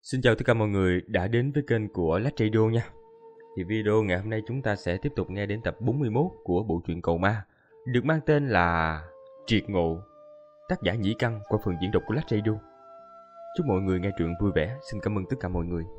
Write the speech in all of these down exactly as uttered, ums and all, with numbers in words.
Xin chào tất cả mọi người đã đến với kênh của Lách Radio nha. Thì video ngày hôm nay chúng ta sẽ tiếp tục nghe đến tập bốn mươi mốt của bộ truyện Cầu Ma, được mang tên là Triệt Ngộ, tác giả Nhĩ Căn qua phần diễn đọc của Lách Radio. Chúc mọi người nghe truyện vui vẻ. Xin cảm ơn tất cả mọi người.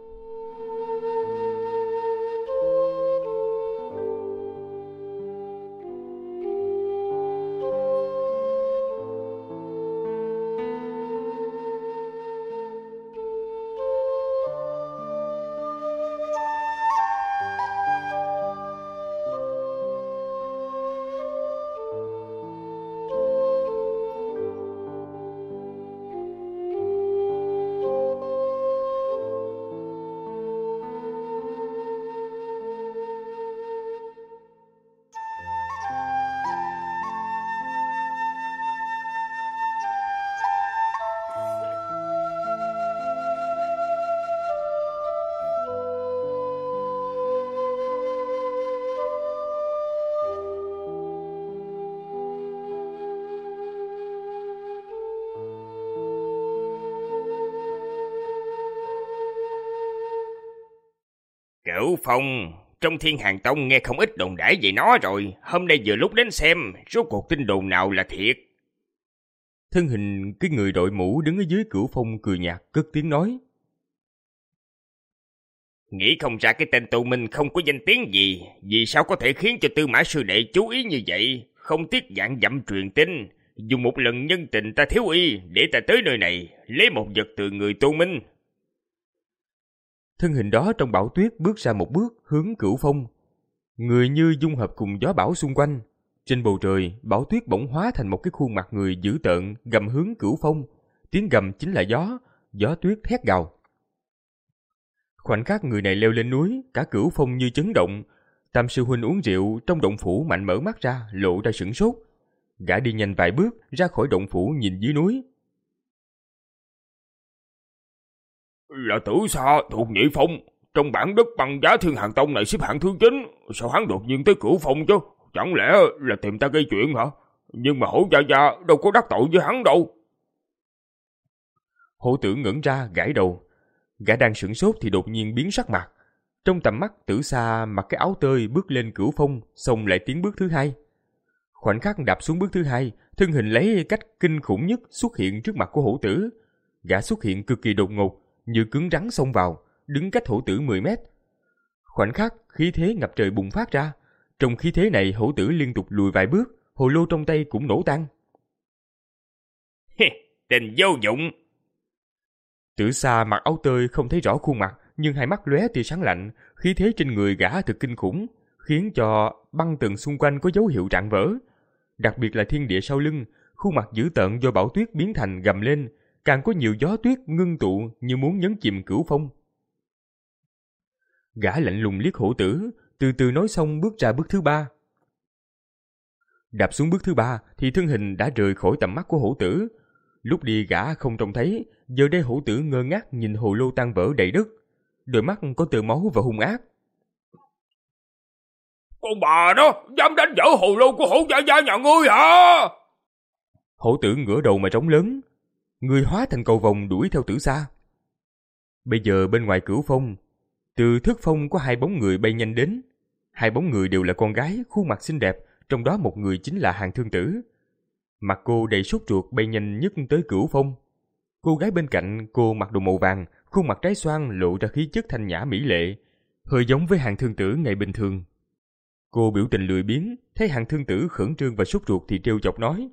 Cửu Phong, trong Thiên Hàng Tông nghe không ít đồn đãi về nó rồi, hôm nay vừa lúc đến xem, rốt cuộc tin đồn nào là thiệt. Thân hình cái người đội mũ đứng ở dưới Cửu Phong cười nhạt cất tiếng nói. Nghĩ không ra cái tên tù minh không có danh tiếng gì, vì sao có thể khiến cho Tư Mã sư đệ chú ý như vậy, không tiếc dạng dặm truyền tin, dùng một lần nhân tình ta thiếu y để ta tới nơi này, lấy một vật từ người tù minh. Thân hình đó trong bão tuyết bước ra một bước hướng Cửu Phong. Người như dung hợp cùng gió bão xung quanh. Trên bầu trời, bão tuyết bỗng hóa thành một cái khuôn mặt người dữ tợn gầm hướng Cửu Phong. Tiếng gầm chính là gió, gió tuyết thét gào. Khoảnh khắc người này leo lên núi, cả Cửu Phong như chấn động. Tam sư huynh uống rượu trong động phủ mạnh mở mắt ra, lộ ra sửng sốt. Gã đi nhanh vài bước ra khỏi động phủ nhìn dưới núi. Là Tử Sa thuộc Nhị Phong, trong bản đất băng giá Thiên Hàng Tông này xếp hạng thứ chín, sao hắn đột nhiên tới Cửu Phong chứ? Chẳng lẽ là tìm ta gây chuyện hả? Nhưng mà Hổ Gia Gia đâu có đắc tội với hắn đâu. Hổ Tử ngẩng ra gãi đầu, gã đang sửng sốt thì đột nhiên biến sắc mặt. Trong tầm mắt Tử Sa mặc cái áo tơi bước lên Cửu Phong, xong lại tiến bước thứ hai. Khoảnh khắc đạp xuống bước thứ hai, thân hình lấy cách kinh khủng nhất xuất hiện trước mặt của Hổ Tử. Gã xuất hiện cực kỳ đột ngột, như cứng rắn xông vào, đứng cách Hổ Tử mười mét. Khoảnh khắc khí thế ngập trời bùng phát ra. Trong khí thế này Hổ Tử liên tục lùi vài bước, hồ lô trong tay cũng nổ tan. Tên vô dụng. Tử Sa mặc áo tơi không thấy rõ khuôn mặt, nhưng hai mắt lóe tia sáng lạnh, khí thế trên người gã thực kinh khủng, khiến cho băng tường xung quanh có dấu hiệu rạn vỡ. Đặc biệt là thiên địa sau lưng, khuôn mặt dữ tợn do bão tuyết biến thành gầm lên, càng có nhiều gió tuyết ngưng tụ như muốn nhấn chìm Cửu Phong. Gã lạnh lùng liếc Hổ Tử, từ từ nói xong bước ra bước thứ ba. Đạp xuống bước thứ ba thì thân hình đã rời khỏi tầm mắt của Hổ Tử. Lúc đi gã không trông thấy, giờ đây Hổ Tử ngơ ngác nhìn hồ lô tan vỡ đầy đất, đôi mắt có tơ máu và hung ác. Con bà đó dám đánh vỡ hồ lô của Hổ Gia Gia nhà ngươi hả? Hổ Tử ngửa đầu mà trống lớn, người hóa thành cầu vồng đuổi theo Tử Sa. Bây giờ bên ngoài Cửu Phong, từ Thức Phong có hai bóng người bay nhanh đến. Hai bóng người đều là con gái, khuôn mặt xinh đẹp, trong đó một người chính là Hàng Thương Tử. Mặt cô đầy sốt ruột bay nhanh nhất tới Cửu Phong. Cô gái bên cạnh cô mặc đồ màu vàng, khuôn mặt trái xoan lộ ra khí chất thanh nhã mỹ lệ, hơi giống với Hàng Thương Tử ngày bình thường. Cô biểu tình lười biếng, thấy Hàng Thương Tử khẩn trương và sốt ruột thì trêu chọc nói.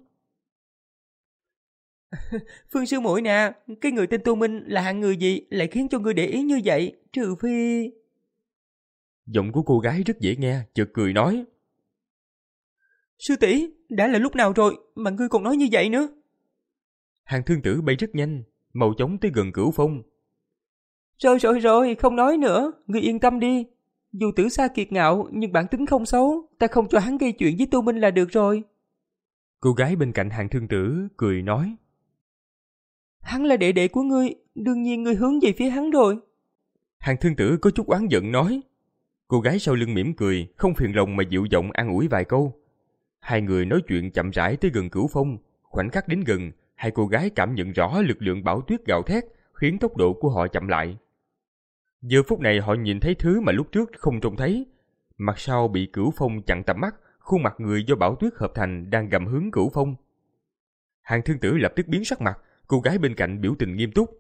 Phương sư muội nè, cái người tên Tu Minh là hạng người gì lại khiến cho ngươi để ý như vậy, trừ phi... Giọng của cô gái rất dễ nghe, chợt cười nói. Sư tỷ, đã là lúc nào rồi mà ngươi còn nói như vậy nữa? Hàng Thương Tử bay rất nhanh, mau chóng tới gần Cửu Phong. Rồi rồi rồi, không nói nữa, ngươi yên tâm đi. Dù Tử Sa kiệt ngạo nhưng bản tính không xấu, ta không cho hắn gây chuyện với Tu Minh là được rồi. Cô gái bên cạnh Hàng Thương Tử cười nói. Hắn là đệ đệ của ngươi, đương nhiên ngươi hướng về phía hắn rồi. Hàng Thương Tử có chút oán giận nói. Cô gái sau lưng mỉm cười, không phiền lòng mà dịu giọng an ủi vài câu. Hai người nói chuyện chậm rãi tới gần Cửu Phong. Khoảnh khắc đến gần, hai cô gái cảm nhận rõ lực lượng bão tuyết gào thét, khiến tốc độ của họ chậm lại. Giờ phút này họ nhìn thấy thứ mà lúc trước không trông thấy. Mặt sau bị Cửu Phong chặn tầm mắt, khuôn mặt người do Bảo Tuyết hợp thành đang gầm hướng Cửu Phong. Hàng Thương Tử lập tức biến sắc mặt, cô gái bên cạnh biểu tình nghiêm túc.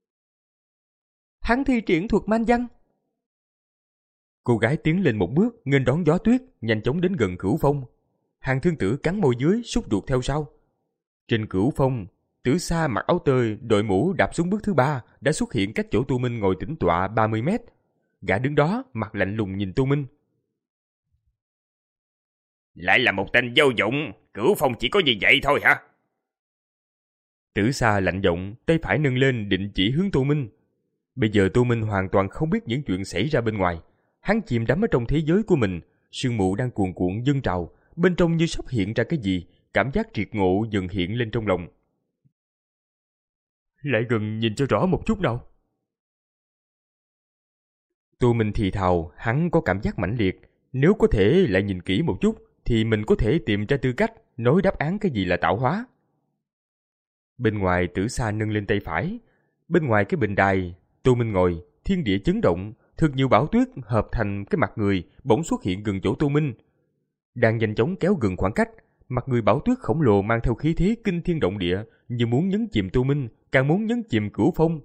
Hắn thi triển thuật man văn. Cô gái tiến lên một bước, nghênh đón gió tuyết, nhanh chóng đến gần Cửu Phong. Hàng Thương Tử cắn môi dưới, sút ruột theo sau. Trên Cửu Phong, Tử Sa mặc áo tơi, đội mũ đạp xuống bước thứ ba, đã xuất hiện cách chỗ Tô Minh ngồi tĩnh tọa ba mươi mét. Gã đứng đó, mặt lạnh lùng nhìn Tô Minh. Lại là một tên vô dụng, Cửu Phong chỉ có như vậy thôi hả? Tử Sa lạnh giọng, tay phải nâng lên định chỉ hướng Tô Minh. Bây giờ Tô Minh hoàn toàn không biết những chuyện xảy ra bên ngoài. Hắn chìm đắm ở trong thế giới của mình, sương mù đang cuồn cuộn dâng trào, bên trong như sắp hiện ra cái gì, cảm giác triệt ngộ dần hiện lên trong lòng. Lại gần nhìn cho rõ một chút nào. Tô Minh thì thào, hắn có cảm giác mãnh liệt, nếu có thể lại nhìn kỹ một chút thì mình có thể tìm ra tư cách nói đáp án cái gì là tạo hóa. Bên ngoài Tử Sa nâng lên tay phải, bên ngoài cái bình đài Tô Minh ngồi, thiên địa chấn động, thực nhiều bão tuyết hợp thành cái mặt người bỗng xuất hiện gần chỗ Tô Minh. Đang nhanh chóng kéo gần khoảng cách, mặt người bão tuyết khổng lồ mang theo khí thế kinh thiên động địa, như muốn nhấn chìm Tô Minh, càng muốn nhấn chìm Cửu Phong.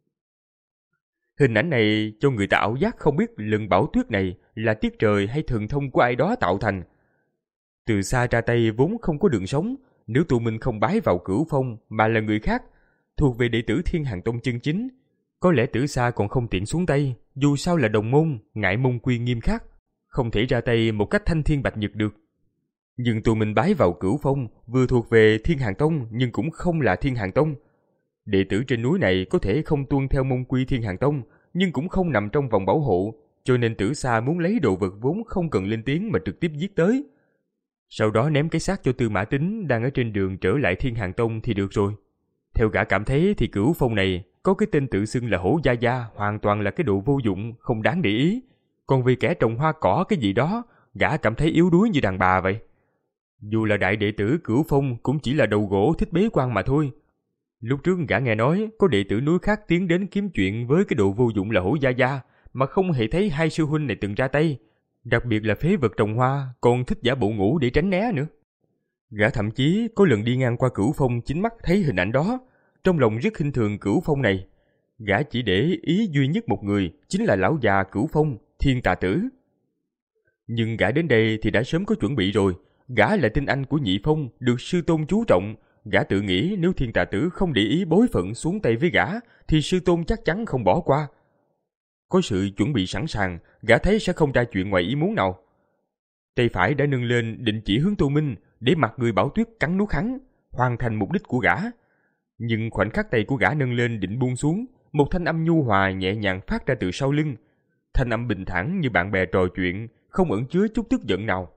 Hình ảnh này cho người ta ảo giác không biết lần bão tuyết này là tiết trời hay thần thông của ai đó tạo thành. Từ xa ra tay vốn không có đường sống, nếu Tô Minh không bái vào Cửu Phong mà là người khác, thuộc về đệ tử Thiên Hàng Tông chân chính, có lẽ Tử Sa còn không tiện xuống tay, dù sao là đồng môn, ngại môn quy nghiêm khắc, không thể ra tay một cách thanh thiên bạch nhật được. Nhưng Tô Minh bái vào Cửu Phong vừa thuộc về Thiên Hàng Tông nhưng cũng không là Thiên Hàng Tông. Đệ tử trên núi này có thể không tuân theo môn quy Thiên Hàng Tông, nhưng cũng không nằm trong vòng bảo hộ, cho nên Tử Sa muốn lấy đồ vật vốn không cần lên tiếng mà trực tiếp giết tới. Sau đó ném cái xác cho Tư Mã Tính đang ở trên đường trở lại Thiên Hàng Tông thì được rồi. Theo gã cảm thấy thì Cửu Phong này có cái tên tự xưng là Hổ Gia Gia hoàn toàn là cái đồ vô dụng, không đáng để ý. Còn vì kẻ trồng hoa cỏ cái gì đó, gã cảm thấy yếu đuối như đàn bà vậy. Dù là đại đệ tử Cửu Phong cũng chỉ là đầu gỗ thích bế quan mà thôi. Lúc trước gã nghe nói có đệ tử núi khác tiến đến kiếm chuyện với cái đồ vô dụng là Hổ Gia Gia, mà không hề thấy hai sư huynh này từng ra tay. Đặc biệt là phế vật trồng hoa, còn thích giả bộ ngủ để tránh né nữa. Gã thậm chí có lần đi ngang qua Cửu Phong chính mắt thấy hình ảnh đó, trong lòng rất khinh thường Cửu Phong này. Gã chỉ để ý duy nhất một người, chính là lão già Cửu Phong, Thiên Tà Tử. Nhưng gã đến đây thì đã sớm có chuẩn bị rồi. Gã là tinh anh của Nhị Phong, được sư tôn chú trọng. Gã tự nghĩ nếu Thiên Tà Tử không để ý bối phận xuống tay với gã, thì sư tôn chắc chắn không bỏ qua. Có sự chuẩn bị sẵn sàng, gã thấy sẽ không ra chuyện ngoài ý muốn nào. Tay phải đã nâng lên định chỉ hướng Tô Minh, để mặt người Bảo Tuyết cắn nuốt hắn, hoàn thành mục đích của gã. Nhưng khoảnh khắc tay của gã nâng lên định buông xuống, một thanh âm nhu hòa nhẹ nhàng phát ra từ sau lưng. Thanh âm bình thản như bạn bè trò chuyện, không ẩn chứa chút tức giận nào.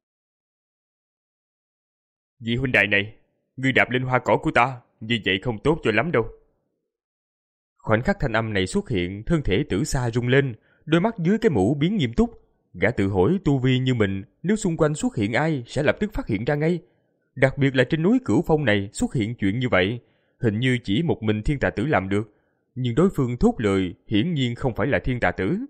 Vị huynh đài này, ngươi đạp lên hoa cỏ của ta, như vậy không tốt cho lắm đâu. Khoảnh khắc thanh âm này xuất hiện, thân thể Tử Sa rung lên, đôi mắt dưới cái mũ biến nghiêm túc. Gã tự hỏi tu vi như mình, nếu xung quanh xuất hiện ai sẽ lập tức phát hiện ra ngay. Đặc biệt là trên núi Cửu Phong này xuất hiện chuyện như vậy, hình như chỉ một mình Thiên Tà Tử làm được. Nhưng đối phương thốt lời hiển nhiên không phải là Thiên Tà Tử.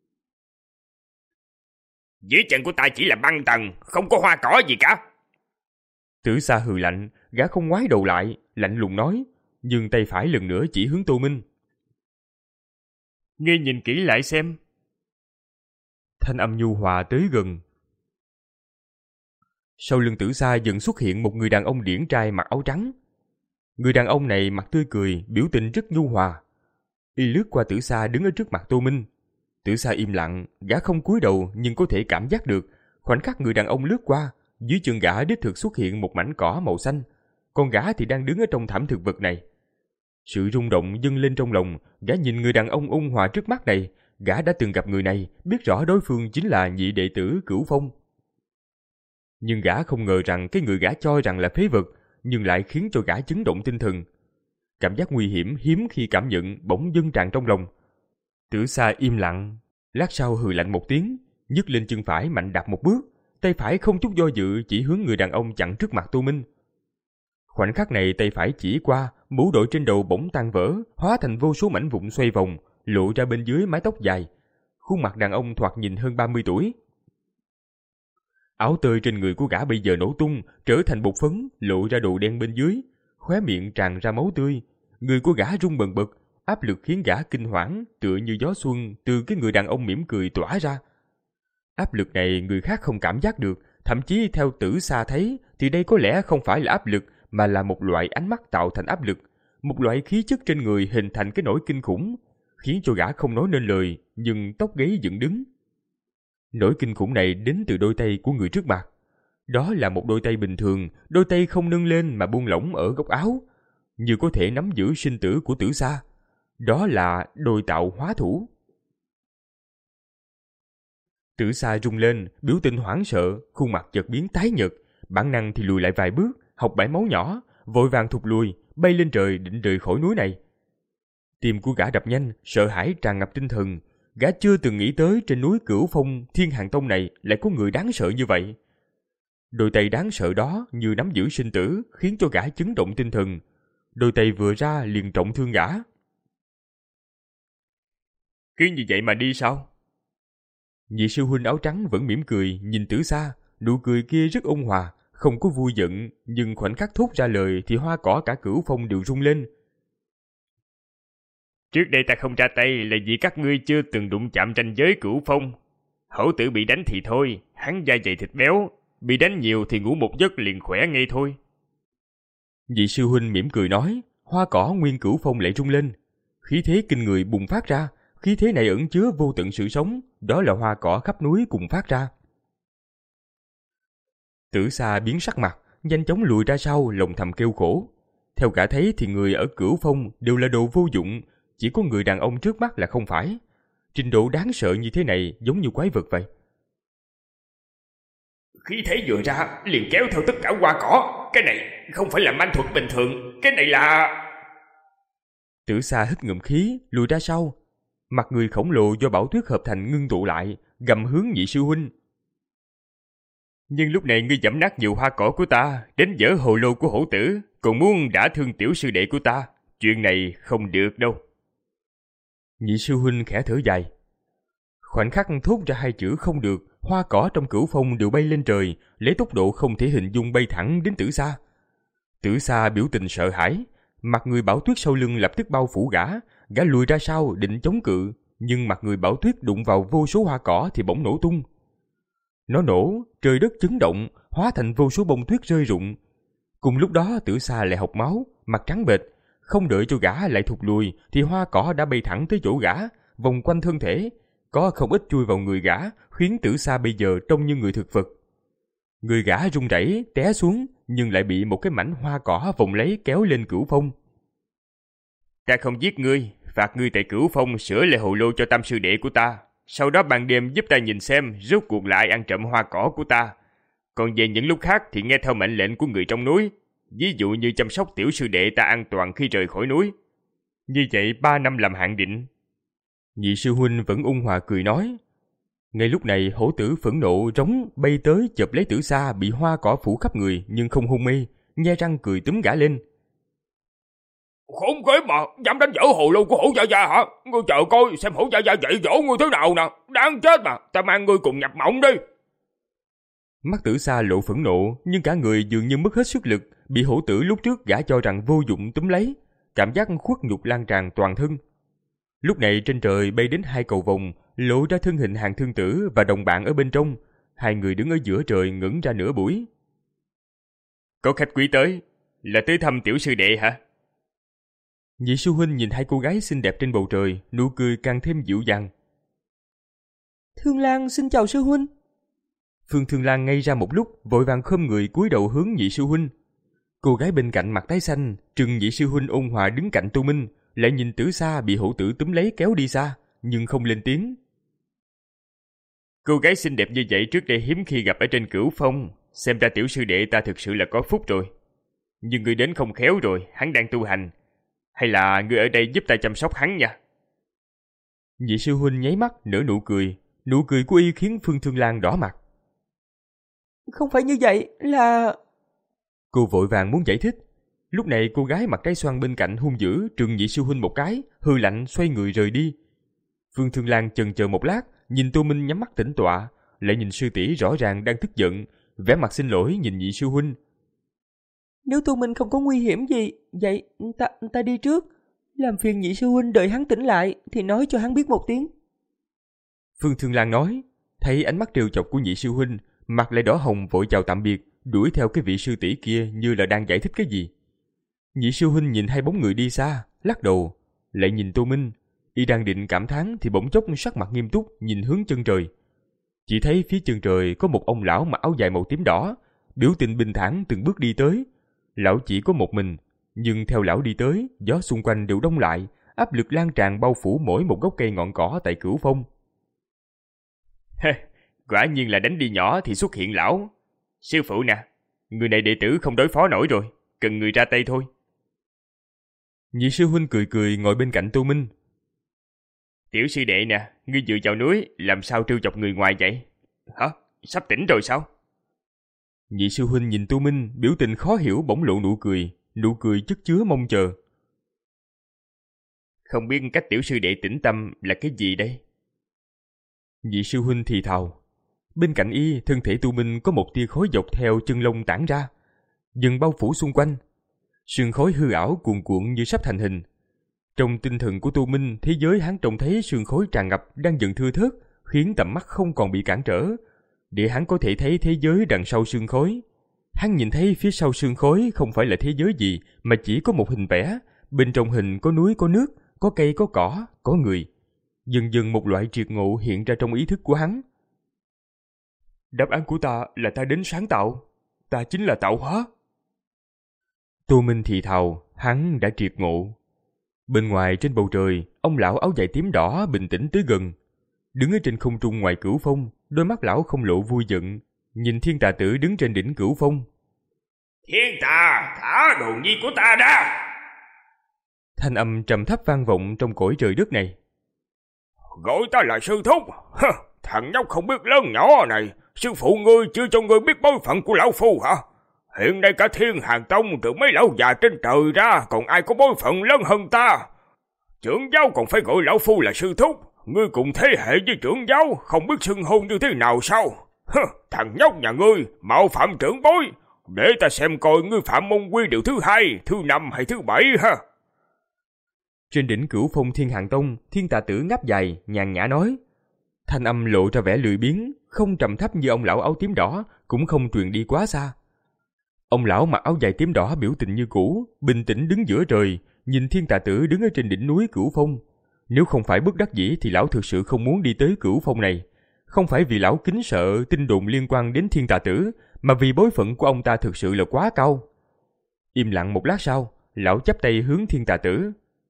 Dưới chân của ta chỉ là băng tầng, không có hoa cỏ gì cả. Tử Sa hừ lạnh, gã không ngoái đầu lại, lạnh lùng nói, nhưng tay phải lần nữa chỉ hướng Tô Minh. Ngươi nhìn kỹ lại xem. Thanh âm nhu hòa tới gần. Sau lưng Tử Sa dần xuất hiện một người đàn ông điển trai mặc áo trắng. Người đàn ông này mặt tươi cười, biểu tình rất nhu hòa. Y lướt qua Tử Sa đứng ở trước mặt Tô Minh. Tử Sa im lặng, gã không cúi đầu nhưng có thể cảm giác được, khoảnh khắc người đàn ông lướt qua, dưới chân gã đích thực xuất hiện một mảnh cỏ màu xanh, còn gã thì đang đứng ở trong thảm thực vật này. Sự rung động dâng lên trong lòng, gã nhìn người đàn ông ôn hòa trước mắt này, gã đã từng gặp người này, biết rõ đối phương chính là nhị đệ tử Cửu Phong. Nhưng gã không ngờ rằng cái người gã cho rằng là phế vật, nhưng lại khiến cho gã chấn động tinh thần. Cảm giác nguy hiểm hiếm khi cảm nhận bỗng dâng tràn trong lòng. Tử Sa im lặng, lát sau hừ lạnh một tiếng, nhấc lên chân phải mạnh đạp một bước, tay phải không chút do dự chỉ hướng người đàn ông chặn trước mặt Tô Minh. Khoảnh khắc này tay phải chỉ qua, mũ đội trên đầu bỗng tan vỡ, hóa thành vô số mảnh vụn xoay vòng, lộ ra bên dưới mái tóc dài. Khuôn mặt đàn ông thoạt nhìn hơn ba mươi tuổi. Áo tơi trên người của gã bây giờ nổ tung, trở thành bột phấn, lộ ra đồ đen bên dưới, khóe miệng tràn ra máu tươi. Người của gã rung bần bật, áp lực khiến gã kinh hoảng, tựa như gió xuân từ cái người đàn ông mỉm cười tỏa ra. Áp lực này người khác không cảm giác được, thậm chí theo Tử Sa thấy thì đây có lẽ không phải là áp lực mà là một loại ánh mắt tạo thành áp lực, một loại khí chất trên người hình thành cái nỗi kinh khủng, khiến cho gã không nói nên lời, nhưng tóc gáy dựng đứng. Nỗi kinh khủng này đến từ đôi tay của người trước mặt. Đó là một đôi tay bình thường, đôi tay không nâng lên mà buông lỏng ở góc áo, như có thể nắm giữ sinh tử của Tử Sa. Đó là đôi tạo hóa thủ. Tử Sa rung lên, biểu tình hoảng sợ, khuôn mặt chợt biến tái nhợt, bản năng thì lùi lại vài bước, học bãi máu nhỏ, vội vàng thụt lùi, bay lên trời định rời khỏi núi này. Tim của gã đập nhanh, sợ hãi tràn ngập tinh thần. Gã chưa từng nghĩ tới trên núi Cửu Phong Thiên Hàng Tông này lại có người đáng sợ như vậy. Đôi tay đáng sợ đó như nắm giữ sinh tử, khiến cho gã chấn động tinh thần. Đôi tay vừa ra liền trọng thương gã. Cứ như vậy mà đi sao? Nhị sư huynh áo trắng vẫn mỉm cười, nhìn Tử Sa, nụ cười kia rất ôn hòa, không có vui giận, nhưng khoảnh khắc thốt ra lời thì hoa cỏ cả Cửu Phong đều rung lên. Trước đây ta không ra tay là vì các ngươi chưa từng đụng chạm ranh giới Cửu Phong. Hổ tử bị đánh thì thôi, hắn da dày thịt béo, bị đánh nhiều thì ngủ một giấc liền khỏe ngay thôi. Nhị sư huynh mỉm cười nói, hoa cỏ nguyên Cửu Phong lại rung lên. Khí thế kinh người bùng phát ra, khí thế này ẩn chứa vô tận sự sống, đó là hoa cỏ khắp núi cùng phát ra. Tử Sa biến sắc mặt, nhanh chóng lùi ra sau, lòng thầm kêu khổ. Theo gã thấy thì người ở Cửu Phong đều là đồ vô dụng, chỉ có người đàn ông trước mắt là không phải. Trình độ đáng sợ như thế này giống như quái vật vậy. Khí thế vừa ra liền kéo theo tất cả hoa cỏ. Cái này không phải là manh thuật bình thường, cái này là... Tử Sa hít ngụm khí, lùi ra sau. Mặt người khổng lồ do Bảo Tuyết hợp thành ngưng tụ lại, gầm hướng nhị sư huynh. Nhưng lúc này ngươi dẫm nát nhiều hoa cỏ của ta, đến dở hồ lô của hổ tử, còn muốn đả thương tiểu sư đệ của ta. Chuyện này không được đâu. Nhị sư huynh khẽ thở dài. Khoảnh khắc thốt ra hai chữ không được, hoa cỏ trong Cửu Phong đều bay lên trời, lấy tốc độ không thể hình dung bay thẳng đến Tử Sa. Tử Sa biểu tình sợ hãi, mặt người Bảo Tuyết sau lưng lập tức bao phủ gã, gã lùi ra sau định chống cự, nhưng mặt người Bảo Tuyết đụng vào vô số hoa cỏ thì bỗng nổ tung. Nó nổ, trời đất chấn động, hóa thành vô số bông tuyết rơi rụng. Cùng lúc đó Tử Sa lại hộc máu, mặt trắng bệch, không đợi cho gã lại thụt lùi thì hoa cỏ đã bay thẳng tới chỗ gã, vòng quanh thân thể, có không ít chui vào người gã, khiến Tử Sa bây giờ trông như người thực vật. Người gã run rẩy té xuống, nhưng lại bị một cái mảnh hoa cỏ vòng lấy kéo lên Cửu Phong. Ta không giết ngươi, phạt ngươi tại Cửu Phong sửa lại hồ lô cho tam sư đệ của ta. Sau đó ban đêm giúp ta nhìn xem rốt cuộc là ai ăn trộm hoa cỏ của ta. Còn về những lúc khác thì nghe theo mệnh lệnh của người trong núi. Ví dụ như chăm sóc tiểu sư đệ ta an toàn khi rời khỏi núi. Như vậy ba năm làm hạn định. Nhị sư huynh vẫn ôn hòa cười nói. Ngay lúc này hổ tử phẫn nộ rống bay tới chộp lấy Tử Sa bị hoa cỏ phủ khắp người nhưng không hôn mê, nhe răng cười túm gã lên. Khốn kiếp mà, dám đánh dở hồ lô của hổ gia gia hả? Ngươi chờ coi xem hổ gia gia dạy dỗ ngươi thế nào nè, đáng chết mà, ta mang ngươi cùng nhập mộng đi. Mắt Tử Sa lộ phẫn nộ, nhưng cả người dường như mất hết sức lực, bị hổ tử lúc trước gã cho rằng vô dụng túm lấy, cảm giác khuất nhục lan tràn toàn thân. Lúc này trên trời bay đến hai cầu vồng, lộ ra thân hình Hàng Thương Tử và đồng bạn ở bên trong, hai người đứng ở giữa trời ngẩng ra nửa buổi. Có khách quý tới, là tới thăm tiểu sư đệ hả? Nhị sư huynh nhìn hai cô gái xinh đẹp trên bầu trời, nụ cười càng thêm dịu dàng. Thương Lan xin chào sư huynh. Phương Thương Lan ngây ra một lúc, vội vàng khom người cúi đầu hướng nhị sư huynh. Cô gái bên cạnh mặt tái xanh, trừng nhị sư huynh ôn hòa đứng cạnh Tô Minh, lại nhìn Tử Sa bị hổ tử túm lấy kéo đi xa, nhưng không lên tiếng. Cô gái xinh đẹp như vậy trước đây hiếm khi gặp ở trên Cửu Phong, xem ra tiểu sư đệ ta thực sự là có phúc rồi. Nhưng người đến không khéo rồi, hắn đang tu hành. Hay là người ở đây giúp ta chăm sóc hắn nha. Nhị sư huynh nháy mắt nở nụ cười, nụ cười của y khiến Phương Thương Lan đỏ mặt. Không phải như vậy, là... Cô vội vàng muốn giải thích. Lúc này cô gái mặt trái xoan bên cạnh hung dữ trừng Nhị sư huynh một cái, hư lạnh xoay người rời đi. Phương Thương Lan chần chờ một lát, nhìn Tô Minh nhắm mắt tĩnh tọa, lại nhìn sư tỷ rõ ràng đang tức giận, vẻ mặt xin lỗi nhìn Nhị sư huynh. Nếu Tô Minh không có nguy hiểm gì, vậy ta ta đi trước. Làm phiền Nhị sư huynh đợi hắn tỉnh lại thì nói cho hắn biết một tiếng. Phương Thương Lan nói, thấy ánh mắt trêu chọc của Nhị sư huynh, mặt lại đỏ hồng vội chào tạm biệt, đuổi theo cái vị sư tỷ kia như là đang giải thích cái gì. Nhị sư huynh nhìn hai bóng người đi xa, lắc đầu, lại nhìn Tô Minh, y đang định cảm thán thì bỗng chốc sắc mặt nghiêm túc nhìn hướng chân trời. Chỉ thấy phía chân trời có một ông lão mặc áo dài màu tím đỏ, biểu tình bình thản từng bước đi tới. Lão chỉ có một mình, nhưng theo lão đi tới, gió xung quanh đều đông lại, áp lực lan tràn bao phủ mỗi một gốc cây ngọn cỏ tại Cửu Phong. Quả nhiên là đánh đi nhỏ thì xuất hiện lão. Sư phụ nè, người này đệ tử không đối phó nổi rồi, cần người ra tay thôi. Nhị sư huynh cười cười ngồi bên cạnh Tô Minh. Tiểu sư đệ nè, ngươi dựa vào núi, làm sao trêu chọc người ngoài vậy? Hả? Sắp tỉnh rồi sao? Nhị sư huynh nhìn Tô Minh, biểu tình khó hiểu bỗng lộ nụ cười, nụ cười chất chứa mong chờ. Không biết cách tiểu sư đệ tĩnh tâm là cái gì đây? Nhị sư huynh thì thào. Bên cạnh y, thân thể Tô Minh có một tia khói dọc theo chân lông tản ra, dần bao phủ xung quanh. Sương khói hư ảo cuồn cuộn như sắp thành hình. Trong tinh thần của Tô Minh, thế giới hắn trông thấy sương khói tràn ngập đang dần thưa thớt, khiến tầm mắt không còn bị cản trở, để hắn có thể thấy thế giới đằng sau sương khói. Hắn nhìn thấy phía sau sương khói không phải là thế giới gì, mà chỉ có một hình vẽ. Bên trong hình có núi có nước, có cây có cỏ, có người. Dần dần một loại triệt ngộ hiện ra trong ý thức của hắn. Đáp án của ta là ta đến sáng tạo. Ta chính là tạo hóa. Tô Minh thì thào, hắn đã triệt ngộ. Bên ngoài trên bầu trời, ông lão áo dài tím đỏ bình tĩnh tới gần. Đứng ở trên không trung ngoài Cửu Phong, đôi mắt lão không lộ vui giận, nhìn Thiên Tà Tử đứng trên đỉnh Cửu Phong. Thiên Tà, thả đồ nhi của ta ra! Thanh âm trầm thấp vang vọng trong cõi trời đất này. Gọi ta là sư thúc. Hơ, thằng nhóc không biết lớn nhỏ này, sư phụ ngươi chưa cho ngươi biết bối phận của lão phu hả? Hiện nay cả Thiên Hàn Tông trừ mấy lão già trên trời ra, còn ai có bối phận lớn hơn ta? Trưởng giáo còn phải gọi lão phu là sư thúc. Ngươi cùng thế hệ với trưởng giáo, không biết xưng hôn như thế nào sao? Hơ, thằng nhóc nhà ngươi mạo phạm trưởng bối, để ta xem coi ngươi phạm môn quy điều thứ hai, thứ năm hay thứ bảy ha. Trên đỉnh Cửu Phong Thiên Hàn Tông, Thiên Tà Tử ngáp dài, nhàn nhã nói. Thanh âm lộ ra vẻ lười biếng, không trầm thấp như ông lão áo tím đỏ, cũng không truyền đi quá xa. Ông lão mặc áo dài tím đỏ biểu tình như cũ, bình tĩnh đứng giữa trời, nhìn Thiên Tà Tử đứng ở trên đỉnh núi Cửu Phong. Nếu không phải bất đắc dĩ thì lão thực sự không muốn đi tới Cửu Phong này. Không phải vì lão kính sợ tin đồn liên quan đến Thiên Tà Tử, mà vì bối phận của ông ta thực sự là quá cao. Im lặng một lát sau, lão chắp tay hướng Thiên Tà Tử.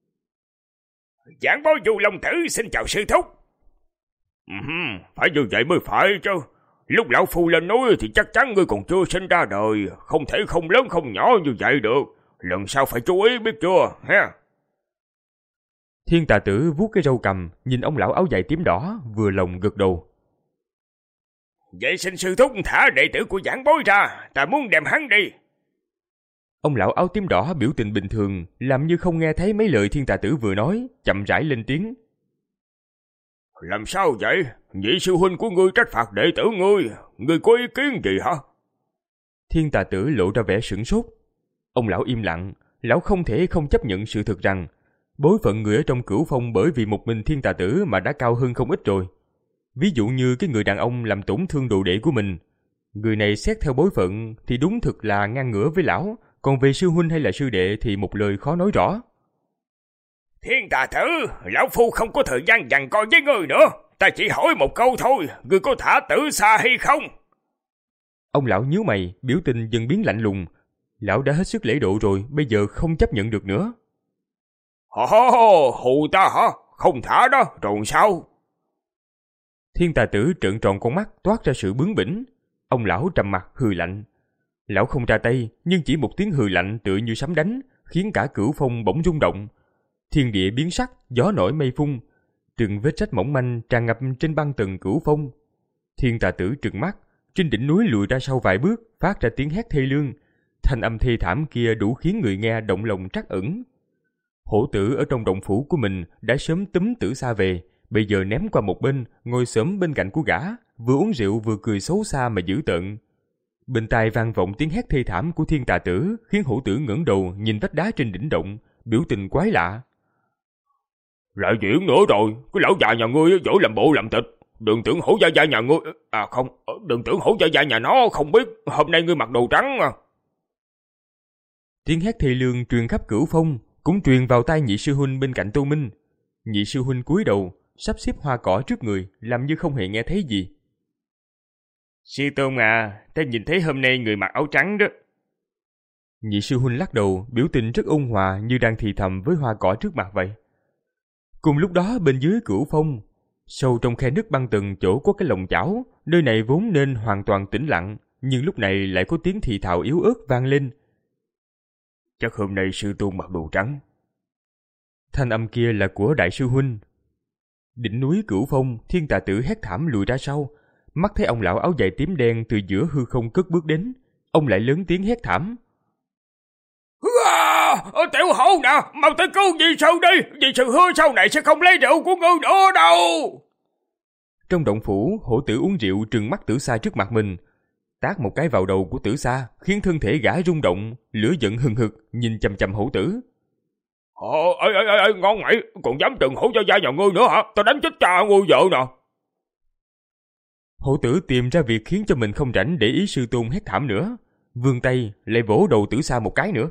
Giảng bối Du Long Tử xin chào sư thúc. Uh-huh, phải như vậy mới phải chứ. Lúc lão phu lên núi thì chắc chắn ngươi còn chưa sinh ra đời, không thể không lớn không nhỏ như vậy được. Lần sau phải chú ý biết chưa ha. Thiên Tà Tử vuốt cái râu cằm, nhìn ông lão áo dài tím đỏ, vừa lòng gật đầu. Vậy xin sư thúc thả đệ tử của giảng bối ra, ta muốn đem hắn đi. Ông lão áo tím đỏ biểu tình bình thường, làm như không nghe thấy mấy lời Thiên Tà Tử vừa nói, chậm rãi lên tiếng. Làm sao vậy? Nhị sư huynh của ngươi trách phạt đệ tử ngươi, ngươi có ý kiến gì hả? Thiên Tà Tử lộ ra vẻ sửng sốt. Ông lão im lặng, lão không thể không chấp nhận sự thực rằng bối phận người ở trong Cửu Phong bởi vì một mình Thiên Tà Tử mà đã cao hơn không ít rồi. Ví dụ như cái người đàn ông làm tổn thương đồ đệ của mình, người này xét theo bối phận thì đúng thực là ngang ngửa với lão, còn về sư huynh hay là sư đệ thì một lời khó nói rõ. Thiên Tà Tử, lão phu không có thời gian giằng co với ngươi nữa, ta chỉ hỏi một câu thôi, ngươi có thả Tử Sa hay không? Ông lão nhíu mày, biểu tình dần biến lạnh lùng. Lão đã hết sức lễ độ rồi, bây giờ không chấp nhận được nữa. Hò hò, hù ta hả? Không thả đó, rồi sao? Thiên Tà Tử trợn tròn con mắt, toát ra sự bướng bỉnh. Ông lão trầm mặt hừ lạnh. Lão không ra tay, nhưng chỉ một tiếng hừ lạnh tựa như sấm đánh, khiến cả Cửu Phong bỗng rung động. Thiên địa biến sắc, gió nổi mây phun, từng vết rách mỏng manh tràn ngập trên băng tầng Cửu Phong. Thiên Tà Tử trừng mắt, trên đỉnh núi lùi ra sau vài bước, phát ra tiếng hét thê lương. Thanh âm thê thảm kia đủ khiến người nghe động lòng trắc ẩn. Hổ tử ở trong động phủ của mình đã sớm túm Tử Sa về, bây giờ ném qua một bên, ngồi xổm bên cạnh của gã, vừa uống rượu vừa cười xấu xa mà dữ tợn. Bên tai vang vọng tiếng hét thê thảm của Thiên Tà Tử, khiến hổ tử ngẩng đầu nhìn vách đá trên đỉnh động, biểu tình quái lạ. Lại diễn nữa rồi, cái lão già nhà ngươi dỗ làm bộ làm tịch. Đừng tưởng hổ gia gia nhà ngươi, à không, đừng tưởng hổ gia gia nhà nó không biết hôm nay ngươi mặc đồ trắng à. Tiếng hét thê lương truyền khắp Cửu Phong, cũng truyền vào tai nhị sư huynh bên cạnh Tô Minh. Nhị sư huynh cúi đầu, sắp xếp hoa cỏ trước người, làm như không hề nghe thấy gì. Sư tôn à, ta nhìn thấy hôm nay người mặc áo trắng đó. Nhị sư huynh lắc đầu, biểu tình rất ôn hòa như đang thì thầm với hoa cỏ trước mặt vậy. Cùng lúc đó bên dưới Cửu Phong, sâu trong khe nước băng tầng chỗ có cái lồng chảo, nơi này vốn nên hoàn toàn tĩnh lặng, nhưng lúc này lại có tiếng thì thào yếu ớt vang lên. Chắc hôm nay sư tôn mặc đồ trắng. Thanh âm kia là của đại sư huynh. Đỉnh núi Cửu Phong, Thiên Tà Tử hét thảm lùi ra sau, mắt thấy ông lão áo dài tím đen từ giữa hư không cất bước đến, ông lại lớn tiếng hét thảm. À, tiểu hổ nè, mau tới cứu dì sư đi, dì sư hứa sau này sẽ không lấy rượu của ngươi nữa đâu. Trong động phủ, hổ tử uống rượu trừng mắt Tử Sa trước mặt mình, tát một cái vào đầu của Tử Sa, khiến thân thể gã rung động, lửa giận hừng hực, nhìn chằm chằm hổ tử. Ờ, ê, ê, ê, ngon mày, còn dám trừng hổ gia gia nhà ngươi nữa hả? Tao đánh chết cha ngươi vợ nè. Hổ tử tìm ra việc khiến cho mình không rảnh để ý sư tôn hét thảm nữa, vươn tay lại vỗ đầu Tử Sa một cái nữa.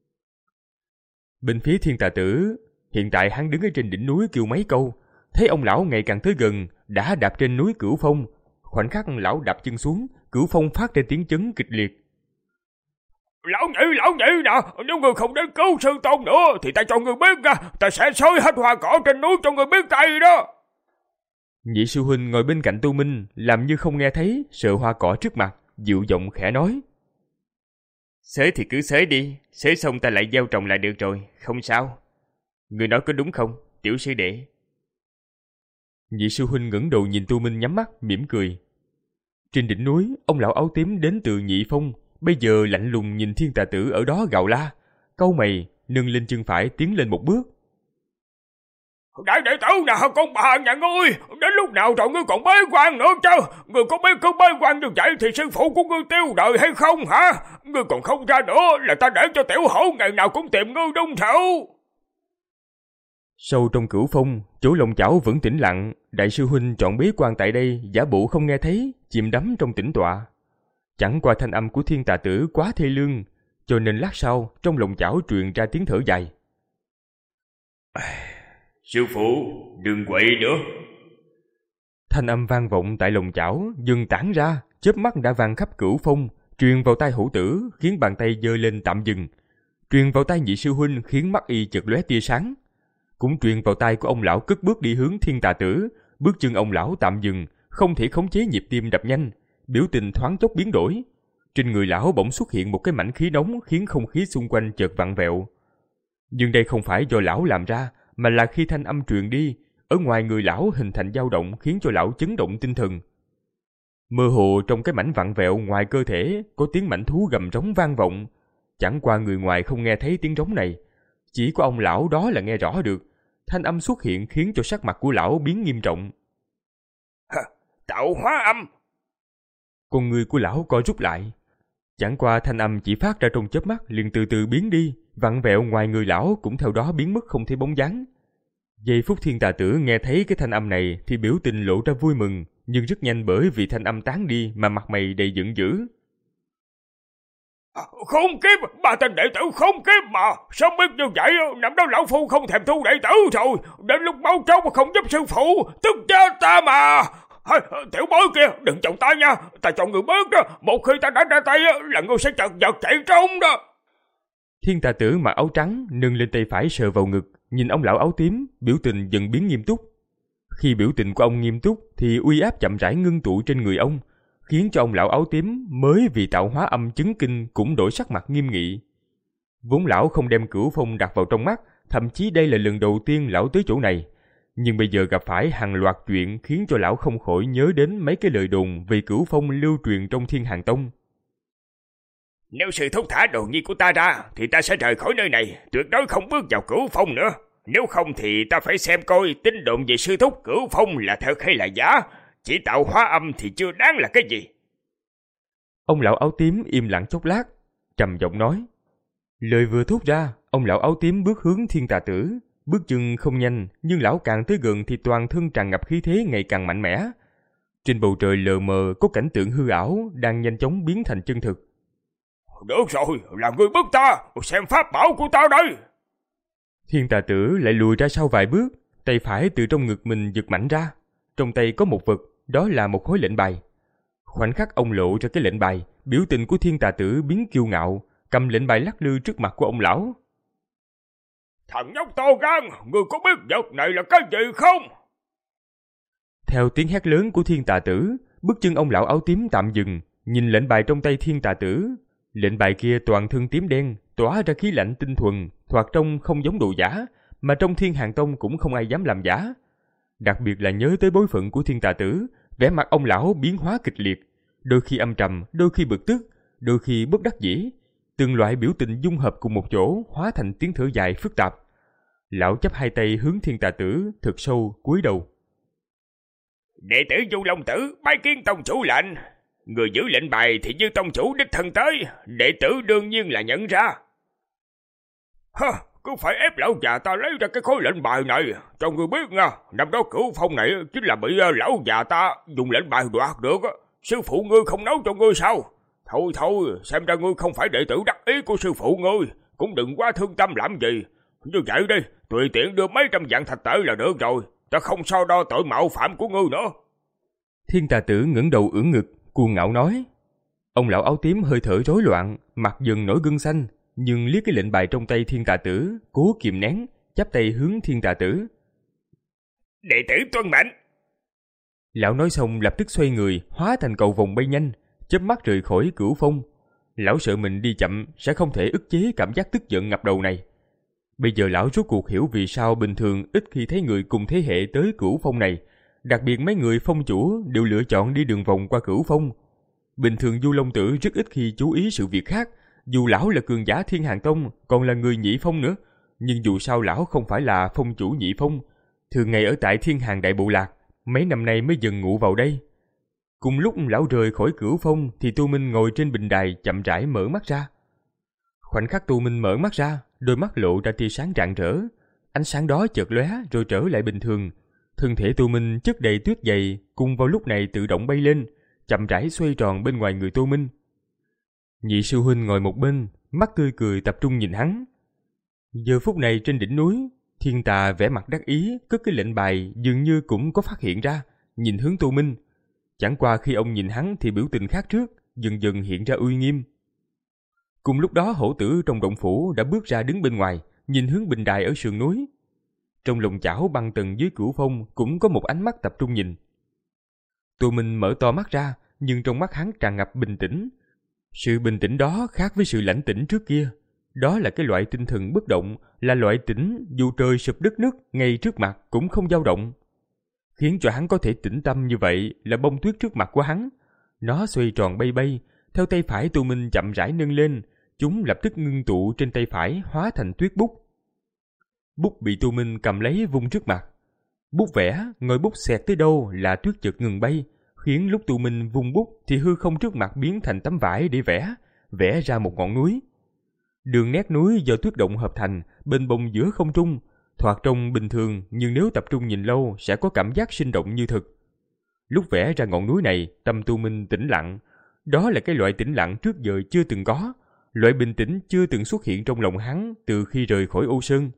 Bên phía Thiên Tà Tử, hiện tại hắn đứng ở trên đỉnh núi kêu mấy câu, thấy ông lão ngày càng tới gần, đã đạp trên núi Cửu Phong. Khoảnh khắc lão đạp chân xuống, Cửu Phong phát ra tiếng chấn kịch liệt. Lão nhị, lão nhị nè, nếu ngươi không đến cứu sư tôn nữa, thì ta cho ngươi biết nha, ta sẽ xới hết hoa cỏ trên núi cho ngươi biết tay đó. Nhị sư huynh ngồi bên cạnh Tô Minh, làm như không nghe thấy, sợ hoa cỏ trước mặt, dịu giọng khẽ nói. Xới thì cứ xới đi, xới xong ta lại gieo trồng lại được rồi, không sao. Ngươi nói có đúng không, tiểu sư đệ? Nhị sư huynh ngẩng đầu nhìn Tô Minh nhắm mắt, mỉm cười. Trên đỉnh núi, ông lão áo tím đến từ Nhị Phong, bây giờ lạnh lùng nhìn Thiên Tà Tử ở đó gào la, cau mày, nâng lên chân phải tiến lên một bước. Đại đệ tử nào con bà nhà ngươi, đến lúc nào rồi ngươi còn bế quan nữa chứ? Ngươi có biết cứ bế quan như vậy thì sư phụ của ngươi tiêu đời hay không hả? Ngươi còn không ra nữa là ta để cho tiểu hổ ngày nào cũng tìm ngươi đúng sao? Sâu trong Cửu Phong, chỗ lồng chảo vẫn tĩnh lặng, đại sư huynh chọn bế quan tại đây, giả bộ không nghe thấy, chìm đắm trong tĩnh tọa. Chẳng qua thanh âm của Thiên Tà Tử quá thê lương, cho nên lát sau trong lồng chảo truyền ra tiếng thở dài. Sư phụ, đừng quậy nữa. Thanh âm vang vọng tại lồng chảo, dừng tản ra, chớp mắt đã vang khắp Cửu Phong, truyền vào tai hổ tử, khiến bàn tay giơ lên tạm dừng. Truyền vào tai nhị sư huynh, khiến mắt y chợt lóe tia sáng. Cũng truyền vào tai của ông lão cất bước đi hướng Thiên Tà Tử, bước chân ông lão tạm dừng, không thể khống chế nhịp tim đập nhanh, biểu tình thoáng chốc biến đổi. Trên người lão bỗng xuất hiện một cái mảnh khí nóng, khiến không khí xung quanh chợt vặn vẹo. Nhưng đây không phải do lão làm ra, mà là khi thanh âm truyền đi, ở ngoài người lão hình thành dao động, khiến cho lão chấn động tinh thần. Mơ hồ trong cái mảnh vặn vẹo ngoài cơ thể có tiếng mãnh thú gầm rống vang vọng. Chẳng qua người ngoài không nghe thấy tiếng rống này, chỉ có ông lão đó là nghe rõ được. Thanh âm xuất hiện khiến cho sắc mặt của lão biến nghiêm trọng. Hả, tạo hóa âm. Con người của lão co rút lại. Chẳng qua thanh âm chỉ phát ra trong chớp mắt liền từ từ biến đi, vặn vẹo ngoài người lão cũng theo đó biến mất không thấy bóng dáng. Giây phút Thiên Tà Tử nghe thấy cái thanh âm này thì biểu tình lộ ra vui mừng, nhưng rất nhanh bởi vì thanh âm tán đi mà mặt mày đầy giận dữ. Khốn kiếp, ba tên đệ tử khốn kiếp mà, sao biết như vậy, năm đó lão phu không thèm thu đệ tử rồi, đến lúc báo trâu mà không giúp sư phụ, tức chết ta mà. Tiểu bối kia, đừng chồng ta nha, ta cho người bớt đó, một khi ta đã ra tay là ngươi sẽ chật vật chạy trốn đó. Thiên Tà Tử mặc áo trắng, nâng lên tay phải sờ vào ngực, nhìn ông lão áo tím, biểu tình dần biến nghiêm túc. Khi biểu tình của ông nghiêm túc thì uy áp chậm rãi ngưng tụ trên người ông, khiến cho ông lão áo tím mới vì tạo hóa âm chứng kinh cũng đổi sắc mặt nghiêm nghị. Vốn lão không đem Cửu Phong đặt vào trong mắt, thậm chí đây là lần đầu tiên lão tới chỗ này. Nhưng bây giờ gặp phải hàng loạt chuyện khiến cho lão không khỏi nhớ đến mấy cái lời đồn về Cửu Phong lưu truyền trong Thiên Hàn Tông. Nếu sư thúc thả đồ nhi của ta ra thì ta sẽ rời khỏi nơi này, tuyệt đối không bước vào Cửu Phong nữa. Nếu không thì ta phải xem coi tin đồn về sư thúc Cửu Phong là thật hay là giả. Chỉ tạo hóa âm thì chưa đáng là cái gì. Ông lão áo tím im lặng chốc lát, trầm giọng nói. Lời vừa thốt ra, ông lão áo tím bước hướng Thiên Tà Tử. Bước chân không nhanh, nhưng lão càng tới gần thì toàn thân tràn ngập khí thế ngày càng mạnh mẽ. Trên bầu trời lờ mờ có cảnh tượng hư ảo đang nhanh chóng biến thành chân thực. Được rồi, là ngươi bước ta, xem pháp bảo của ta đây. Thiên Tà Tử lại lùi ra sau vài bước, tay phải từ trong ngực mình giật mạnh ra. Trong tay có một vật, đó là một khối lệnh bài. Khoảnh khắc ông lộ ra cái lệnh bài, biểu tình của Thiên Tà Tử biến kiêu ngạo, cầm lệnh bài lắc lư trước mặt của ông lão. Thằng nhóc to gan, ngươi có biết vật này là cái gì không? Theo tiếng hét lớn của Thiên Tà Tử, bước chân ông lão áo tím tạm dừng, nhìn lệnh bài trong tay Thiên Tà Tử. Lệnh bài kia toàn thân tím đen, tỏa ra khí lạnh tinh thuần, thoạt trông không giống đồ giả, mà trong Thiên Hàng Tông cũng không ai dám làm giả. Đặc biệt là nhớ tới bối phận của Thiên Tà Tử, vẻ mặt ông lão biến hóa kịch liệt, đôi khi âm trầm, đôi khi bực tức, đôi khi bất đắc dĩ. Từng loại biểu tình dung hợp cùng một chỗ hóa thành tiếng thở dài phức tạp. Lão chắp hai tay hướng Thiên Tà Tử thật sâu cúi đầu. Đệ tử Du Long Tử bái kiến tông chủ lệnh. Người giữ lệnh bài thì như tông chủ đích thân tới, đệ tử đương nhiên là nhận ra. Hơ, cứ phải ép lão già ta lấy ra cái khối lệnh bài này. Cho người biết nha, năm đó Cửu Phong này chính là bị lão già ta dùng lệnh bài đoạt được. Sư phụ ngươi không nấu cho ngươi sao? Thôi thôi, xem ra ngươi không phải đệ tử đắc ý của sư phụ ngươi, cũng đừng quá thương tâm làm gì. Như vậy đi, tùy tiện đưa mấy trăm vạn thạch tệ là được rồi, ta không so đo tội mạo phạm của ngươi nữa. Thiên Tà Tử ngẩng đầu ưỡn ngực, cuồng ngạo nói. Ông lão áo tím hơi thở rối loạn, mặt dần nổi gân xanh, nhưng liếc cái lệnh bài trong tay Thiên Tà Tử, cố kìm nén, chắp tay hướng Thiên Tà Tử. Đệ tử tuân mệnh. Lão nói xong lập tức xoay người, hóa thành cầu vồng bay nhanh, chớp mắt rời khỏi Cửu Phong. Lão sợ mình đi chậm sẽ không thể ức chế cảm giác tức giận ngập đầu này. Bây giờ lão rốt cuộc hiểu vì sao bình thường ít khi thấy người cùng thế hệ tới Cửu Phong này, đặc biệt mấy người phong chủ đều lựa chọn đi đường vòng qua Cửu Phong. Bình thường Du Long Tử rất ít khi chú ý sự việc khác, dù lão là cường giả Thiên Hàng Tông, còn là người nhị phong nữa, nhưng dù sao lão không phải là phong chủ nhị phong, thường ngày ở tại Thiên Hàng Đại Bộ Lạc, mấy năm nay mới dần ngụ vào đây. Cùng lúc lão rời khỏi Cửu Phong thì Tô Minh ngồi trên bình đài chậm rãi mở mắt ra. Khoảnh khắc Tô Minh mở mắt ra, đôi mắt lộ ra tia sáng rạng rỡ, ánh sáng đó chợt lóe rồi trở lại bình thường. Thân thể Tô Minh chất đầy tuyết dày, cùng vào lúc này tự động bay lên, chậm rãi xoay tròn bên ngoài người Tô Minh. Nhị sư huynh ngồi một bên, mắt tươi cười tập trung nhìn hắn. Giờ phút này trên đỉnh núi, Thiên Tà vẻ mặt đắc ý, cất cái lệnh bài dường như cũng có phát hiện ra, nhìn hướng Tô Minh. Chẳng qua khi ông nhìn hắn thì biểu tình khác trước, dần dần hiện ra uy nghiêm. Cùng lúc đó hổ tử trong động phủ đã bước ra đứng bên ngoài, nhìn hướng bình đài ở sườn núi. Trong lồng chảo băng tầng dưới Cửu Phong cũng có một ánh mắt tập trung nhìn. Tô Minh mở to mắt ra, nhưng trong mắt hắn tràn ngập bình tĩnh. Sự bình tĩnh đó khác với sự lãnh tĩnh trước kia. Đó là cái loại tinh thần bất động, là loại tĩnh dù trời sụp đất nứt ngay trước mặt cũng không dao động. Khiến cho hắn có thể tĩnh tâm như vậy là bông tuyết trước mặt của hắn. Nó xoay tròn bay bay, theo tay phải Tô Minh chậm rãi nâng lên, chúng lập tức ngưng tụ trên tay phải hóa thành tuyết bút. Bút bị Tô Minh cầm lấy vung trước mặt. Bút vẽ, ngòi bút xẹt tới đâu là tuyết chợt ngừng bay, khiến lúc Tô Minh vung bút thì hư không trước mặt biến thành tấm vải để vẽ, vẽ ra một ngọn núi. Đường nét núi do tuyết động hợp thành, bên bông giữa không trung, thoạt trông bình thường nhưng nếu tập trung nhìn lâu sẽ có cảm giác sinh động như thực. Lúc vẽ ra ngọn núi này, tâm Tô Minh tĩnh lặng. Đó là cái loại tĩnh lặng trước giờ chưa từng có, loại bình tĩnh chưa từng xuất hiện trong lòng hắn từ khi rời khỏi Ô Sơn.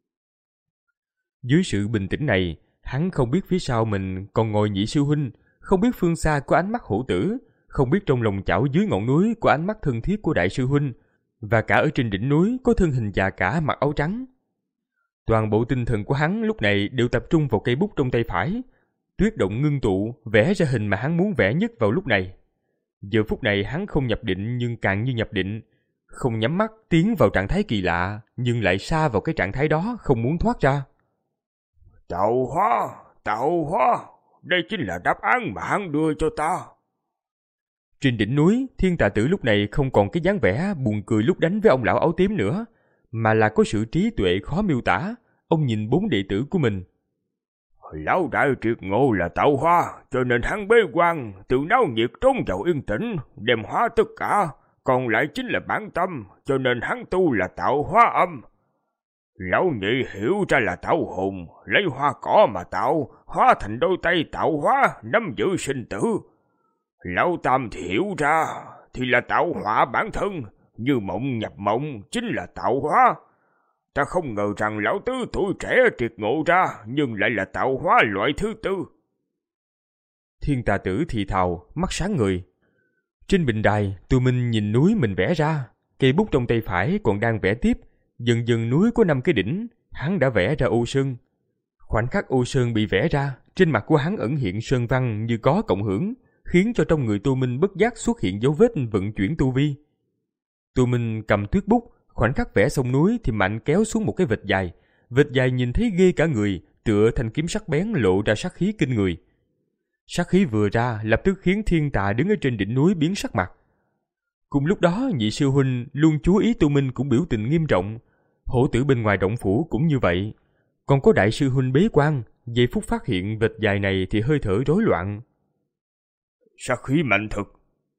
Dưới sự bình tĩnh này, hắn không biết phía sau mình còn ngồi nhị sư huynh, không biết phương xa có ánh mắt hổ tử, không biết trong lòng chảo dưới ngọn núi có ánh mắt thân thiết của đại sư huynh, và cả ở trên đỉnh núi có thân hình già cả mặc áo trắng. Toàn bộ tinh thần của hắn lúc này đều tập trung vào cây bút trong tay phải. Tuyết động ngưng tụ, vẽ ra hình mà hắn muốn vẽ nhất vào lúc này. Giờ phút này hắn không nhập định nhưng càng như nhập định, không nhắm mắt tiến vào trạng thái kỳ lạ, nhưng lại sa vào cái trạng thái đó không muốn thoát ra. Tạo hóa, tạo hóa, đây chính là đáp án mà hắn đưa cho ta. Trên đỉnh núi, Thiên Tà Tử lúc này không còn cái dáng vẻ buồn cười lúc đánh với ông lão áo tím nữa, mà là có sự trí tuệ khó miêu tả. Ông nhìn bốn đệ tử của mình. Lão đại triệt ngộ là tạo hóa, cho nên hắn bế quan, tự náo nhiệt trốn vào yên tĩnh, đem hóa tất cả, còn lại chính là bản tâm, cho nên hắn tu là tạo hóa âm. Lão nhị hiểu ra là tạo hồn, lấy hoa cỏ mà tạo, hóa thành đôi tay tạo hóa, nắm giữ sinh tử. Lão tam thì hiểu ra, thì là tạo hóa bản thân, như mộng nhập mộng, chính là tạo hóa. Ta không ngờ rằng lão tứ tuổi trẻ triệt ngộ ra, nhưng lại là tạo hóa loại thứ tư. Thiên Tà Tử thì thào, mắt sáng người. Trên bình đài, Tu Minh nhìn núi mình vẽ ra, cây bút trong tay phải còn đang vẽ tiếp. Dần dần núi có năm cái đỉnh, hắn đã vẽ ra ô sơn. Khoảnh khắc ô sơn bị vẽ ra, trên mặt của hắn ẩn hiện sơn văn như có cộng hưởng, khiến cho trong người Tu Minh bất giác xuất hiện dấu vết vận chuyển tu vi. Tu Minh cầm tuyết bút, khoảnh khắc vẽ xong núi thì mạnh kéo xuống một cái vệt dài. Vệt dài nhìn thấy ghê cả người, tựa thanh kiếm sắc bén lộ ra sát khí kinh người. Sát khí vừa ra lập tức khiến Thiên Tà đứng ở trên đỉnh núi biến sắc mặt. Cùng lúc đó, nhị sư huynh luôn chú ý Tu Minh cũng biểu tình nghiêm trọng. Hổ tử bên ngoài động phủ cũng như vậy. Còn có đại sư huynh bế quan, giây phút phát hiện vệt dài này thì hơi thở rối loạn. Sát khí mạnh thực.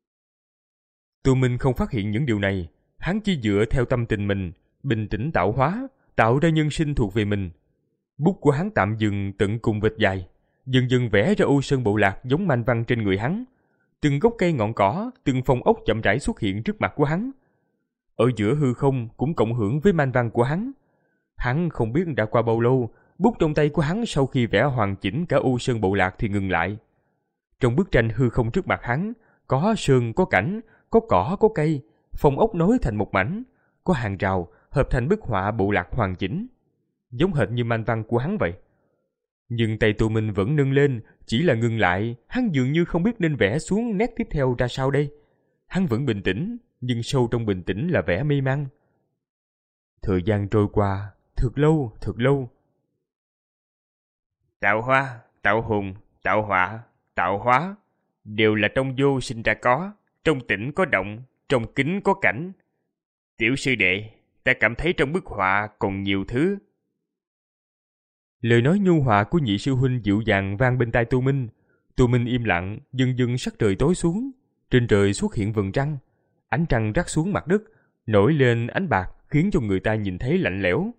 Tu Minh không phát hiện những điều này, hắn chỉ dựa theo tâm tình mình, bình tĩnh tạo hóa, tạo ra nhân sinh thuộc về mình. Bút của hắn tạm dừng tận cùng vệt dài, dần dần vẽ ra ô sơn bộ lạc giống manh văn trên người hắn. Từng gốc cây ngọn cỏ, từng phong ốc chậm rãi xuất hiện trước mặt của hắn. Ở giữa hư không cũng cộng hưởng với manh văn của hắn. Hắn không biết đã qua bao lâu, bút trong tay của hắn sau khi vẽ hoàn chỉnh cả ô sơn bộ lạc thì ngừng lại. Trong bức tranh hư không trước mặt hắn, có sơn, có cảnh, có cỏ, có cây, phong ốc nối thành một mảnh, có hàng rào hợp thành bức họa bộ lạc hoàn chỉnh, giống hệt như manh văn của hắn vậy. Nhưng tay Tu Minh vẫn nâng lên, chỉ là ngừng lại, hắn dường như không biết nên vẽ xuống nét tiếp theo ra sao đây. Hắn vẫn bình tĩnh, nhưng sâu trong bình tĩnh là vẻ mê man. Thời gian trôi qua, thật lâu, thật lâu. Tạo hóa, tạo hồn, tạo họa, tạo hóa, đều là trong vô sinh ra có, trong tĩnh có động, trong kính có cảnh. Tiểu sư đệ, ta cảm thấy trong bức họa còn nhiều thứ. Lời nói nhu hòa của nhị sư huynh dịu dàng vang bên tai Tu Minh. Tu Minh im lặng, dần dần sắc trời tối xuống. Trên trời xuất hiện vầng trăng. Ánh trăng rắc xuống mặt đất, nổi lên ánh bạc khiến cho người ta nhìn thấy lạnh lẽo.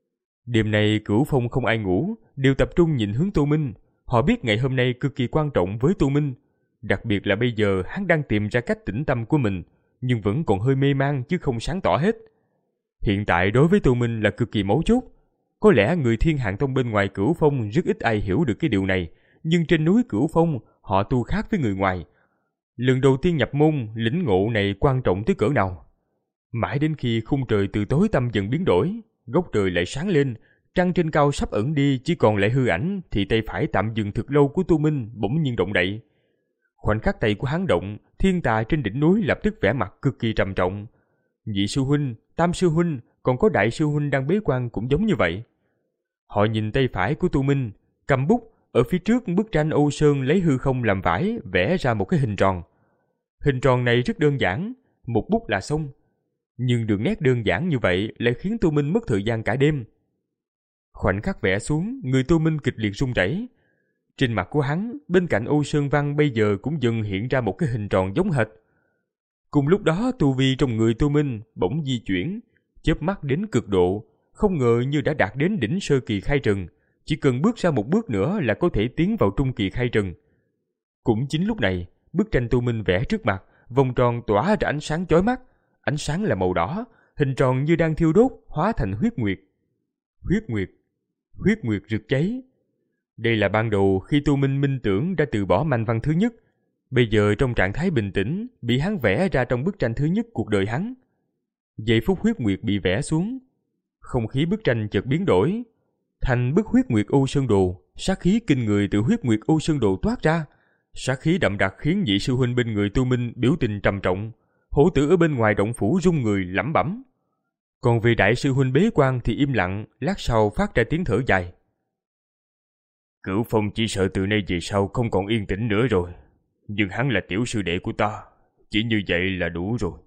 Đêm nay Cửu Phong không ai ngủ, đều tập trung nhìn hướng Tu Minh. Họ biết ngày hôm nay cực kỳ quan trọng với Tu Minh. Đặc biệt là bây giờ hắn đang tìm ra cách tĩnh tâm của mình, nhưng vẫn còn hơi mê man chứ không sáng tỏ hết. Hiện tại đối với Tu Minh là cực kỳ mấu chốt. Có lẽ người Thiên Hạng Tông bên ngoài Cửu Phong rất ít ai hiểu được cái điều này, nhưng trên núi Cửu Phong họ tu khác với người ngoài. Lần đầu tiên nhập môn, lĩnh ngộ này quan trọng tới cỡ nào. Mãi đến khi khung trời từ tối tăm dần biến đổi, góc trời lại sáng lên, trăng trên cao sắp ẩn đi chỉ còn lại hư ảnh, thì tay phải tạm dừng thực lâu của Tu Minh bỗng nhiên động đậy. Khoảnh khắc tay của hắn động, Thiên Tà trên đỉnh núi lập tức vẻ mặt cực kỳ trầm trọng. Nhị sư huynh, tam sư huynh, còn có đại sư huynh đang bế quan cũng giống như vậy. Họ nhìn tay phải của Tu Minh, cầm bút, ở phía trước bức tranh Âu Sơn lấy hư không làm vải, vẽ ra một cái hình tròn. Hình tròn này rất đơn giản, một bút là xong. Nhưng đường nét đơn giản như vậy lại khiến Tu Minh mất thời gian cả đêm. Khoảnh khắc vẽ xuống, người Tu Minh kịch liệt run rẩy. Trên mặt của hắn, bên cạnh Âu Sơn Văn bây giờ cũng dần hiện ra một cái hình tròn giống hệt. Cùng lúc đó, tu vi trong người Tu Minh bỗng di chuyển, chớp mắt đến cực độ, không ngờ như đã đạt đến đỉnh sơ kỳ khai trần, chỉ cần bước ra một bước nữa là có thể tiến vào trung kỳ khai trần. Cũng chính lúc này, bức tranh Tu Minh vẽ trước mặt, vòng tròn tỏa ra ánh sáng chói mắt, ánh sáng là màu đỏ, hình tròn như đang thiêu đốt, hóa thành huyết nguyệt. Huyết nguyệt, huyết nguyệt rực cháy. Đây là ban đầu khi Tu Minh minh tưởng đã từ bỏ manh văn thứ nhất, bây giờ trong trạng thái bình tĩnh, bị hắn vẽ ra trong bức tranh thứ nhất cuộc đời hắn. Giây phút huyết nguyệt bị vẽ xuống, không khí bức tranh chợt biến đổi, thành bức huyết nguyệt Ô Sơn Đồ, sát khí kinh người từ huyết nguyệt Ô Sơn Đồ toát ra. Sát khí đậm đặc khiến nhị sư huynh bên người Tu Minh biểu tình trầm trọng, hổ tử ở bên ngoài động phủ run người lẩm bẩm. Còn về đại sư huynh bế quan thì im lặng, lát sau phát ra tiếng thở dài. Cửu Phong chỉ sợ từ nay về sau không còn yên tĩnh nữa rồi, nhưng hắn là tiểu sư đệ của ta, chỉ như vậy là đủ rồi.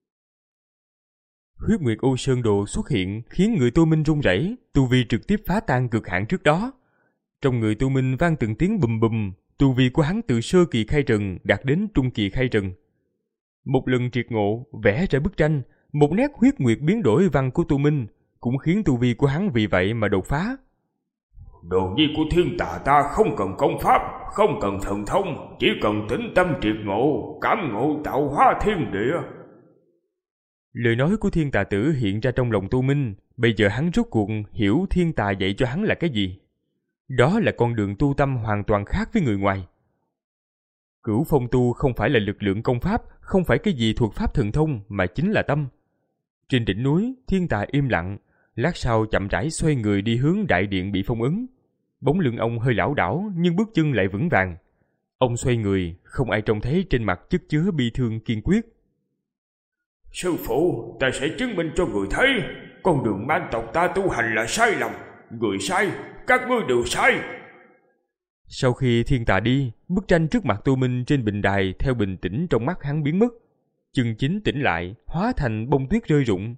Huyết Nguyệt Ô Sơn Đồ xuất hiện khiến người Tô Minh run rẩy, tu vi trực tiếp phá tan cực hạn trước đó. Trong người Tô Minh vang từng tiếng bùm bùm, tu vi của hắn từ sơ kỳ khai trần đạt đến trung kỳ khai trần. Một lần triệt ngộ, vẽ ra bức tranh, một nét huyết nguyệt biến đổi văn của Tô Minh cũng khiến tu vi của hắn vì vậy mà đột phá. Đồ nhi của thiên tà ta không cần công pháp, không cần thần thông, chỉ cần tĩnh tâm triệt ngộ, cảm ngộ tạo hóa thiên địa. Lời nói của thiên tà tử hiện ra trong lòng Tô Minh, bây giờ hắn rốt cuộc hiểu thiên tà dạy cho hắn là cái gì. Đó là con đường tu tâm hoàn toàn khác với người ngoài. Cửu phong tu không phải là lực lượng công pháp, không phải cái gì thuộc pháp thần thông, mà chính là tâm. Trên đỉnh núi, thiên tà im lặng, lát sau chậm rãi xoay người đi hướng đại điện bị phong ấn. Bóng lưng ông hơi lảo đảo nhưng bước chân lại vững vàng. Ông xoay người, không ai trông thấy trên mặt chất chứa bi thương kiên quyết. Sư phụ, ta sẽ chứng minh cho người thấy, con đường man tộc ta tu hành là sai lầm. Người sai, các ngươi đều sai. Sau khi thiên tà đi, bức tranh trước mặt Tô Minh trên bình đài theo bình tĩnh trong mắt hắn biến mất. Chân chính tỉnh lại, hóa thành bông tuyết rơi rụng.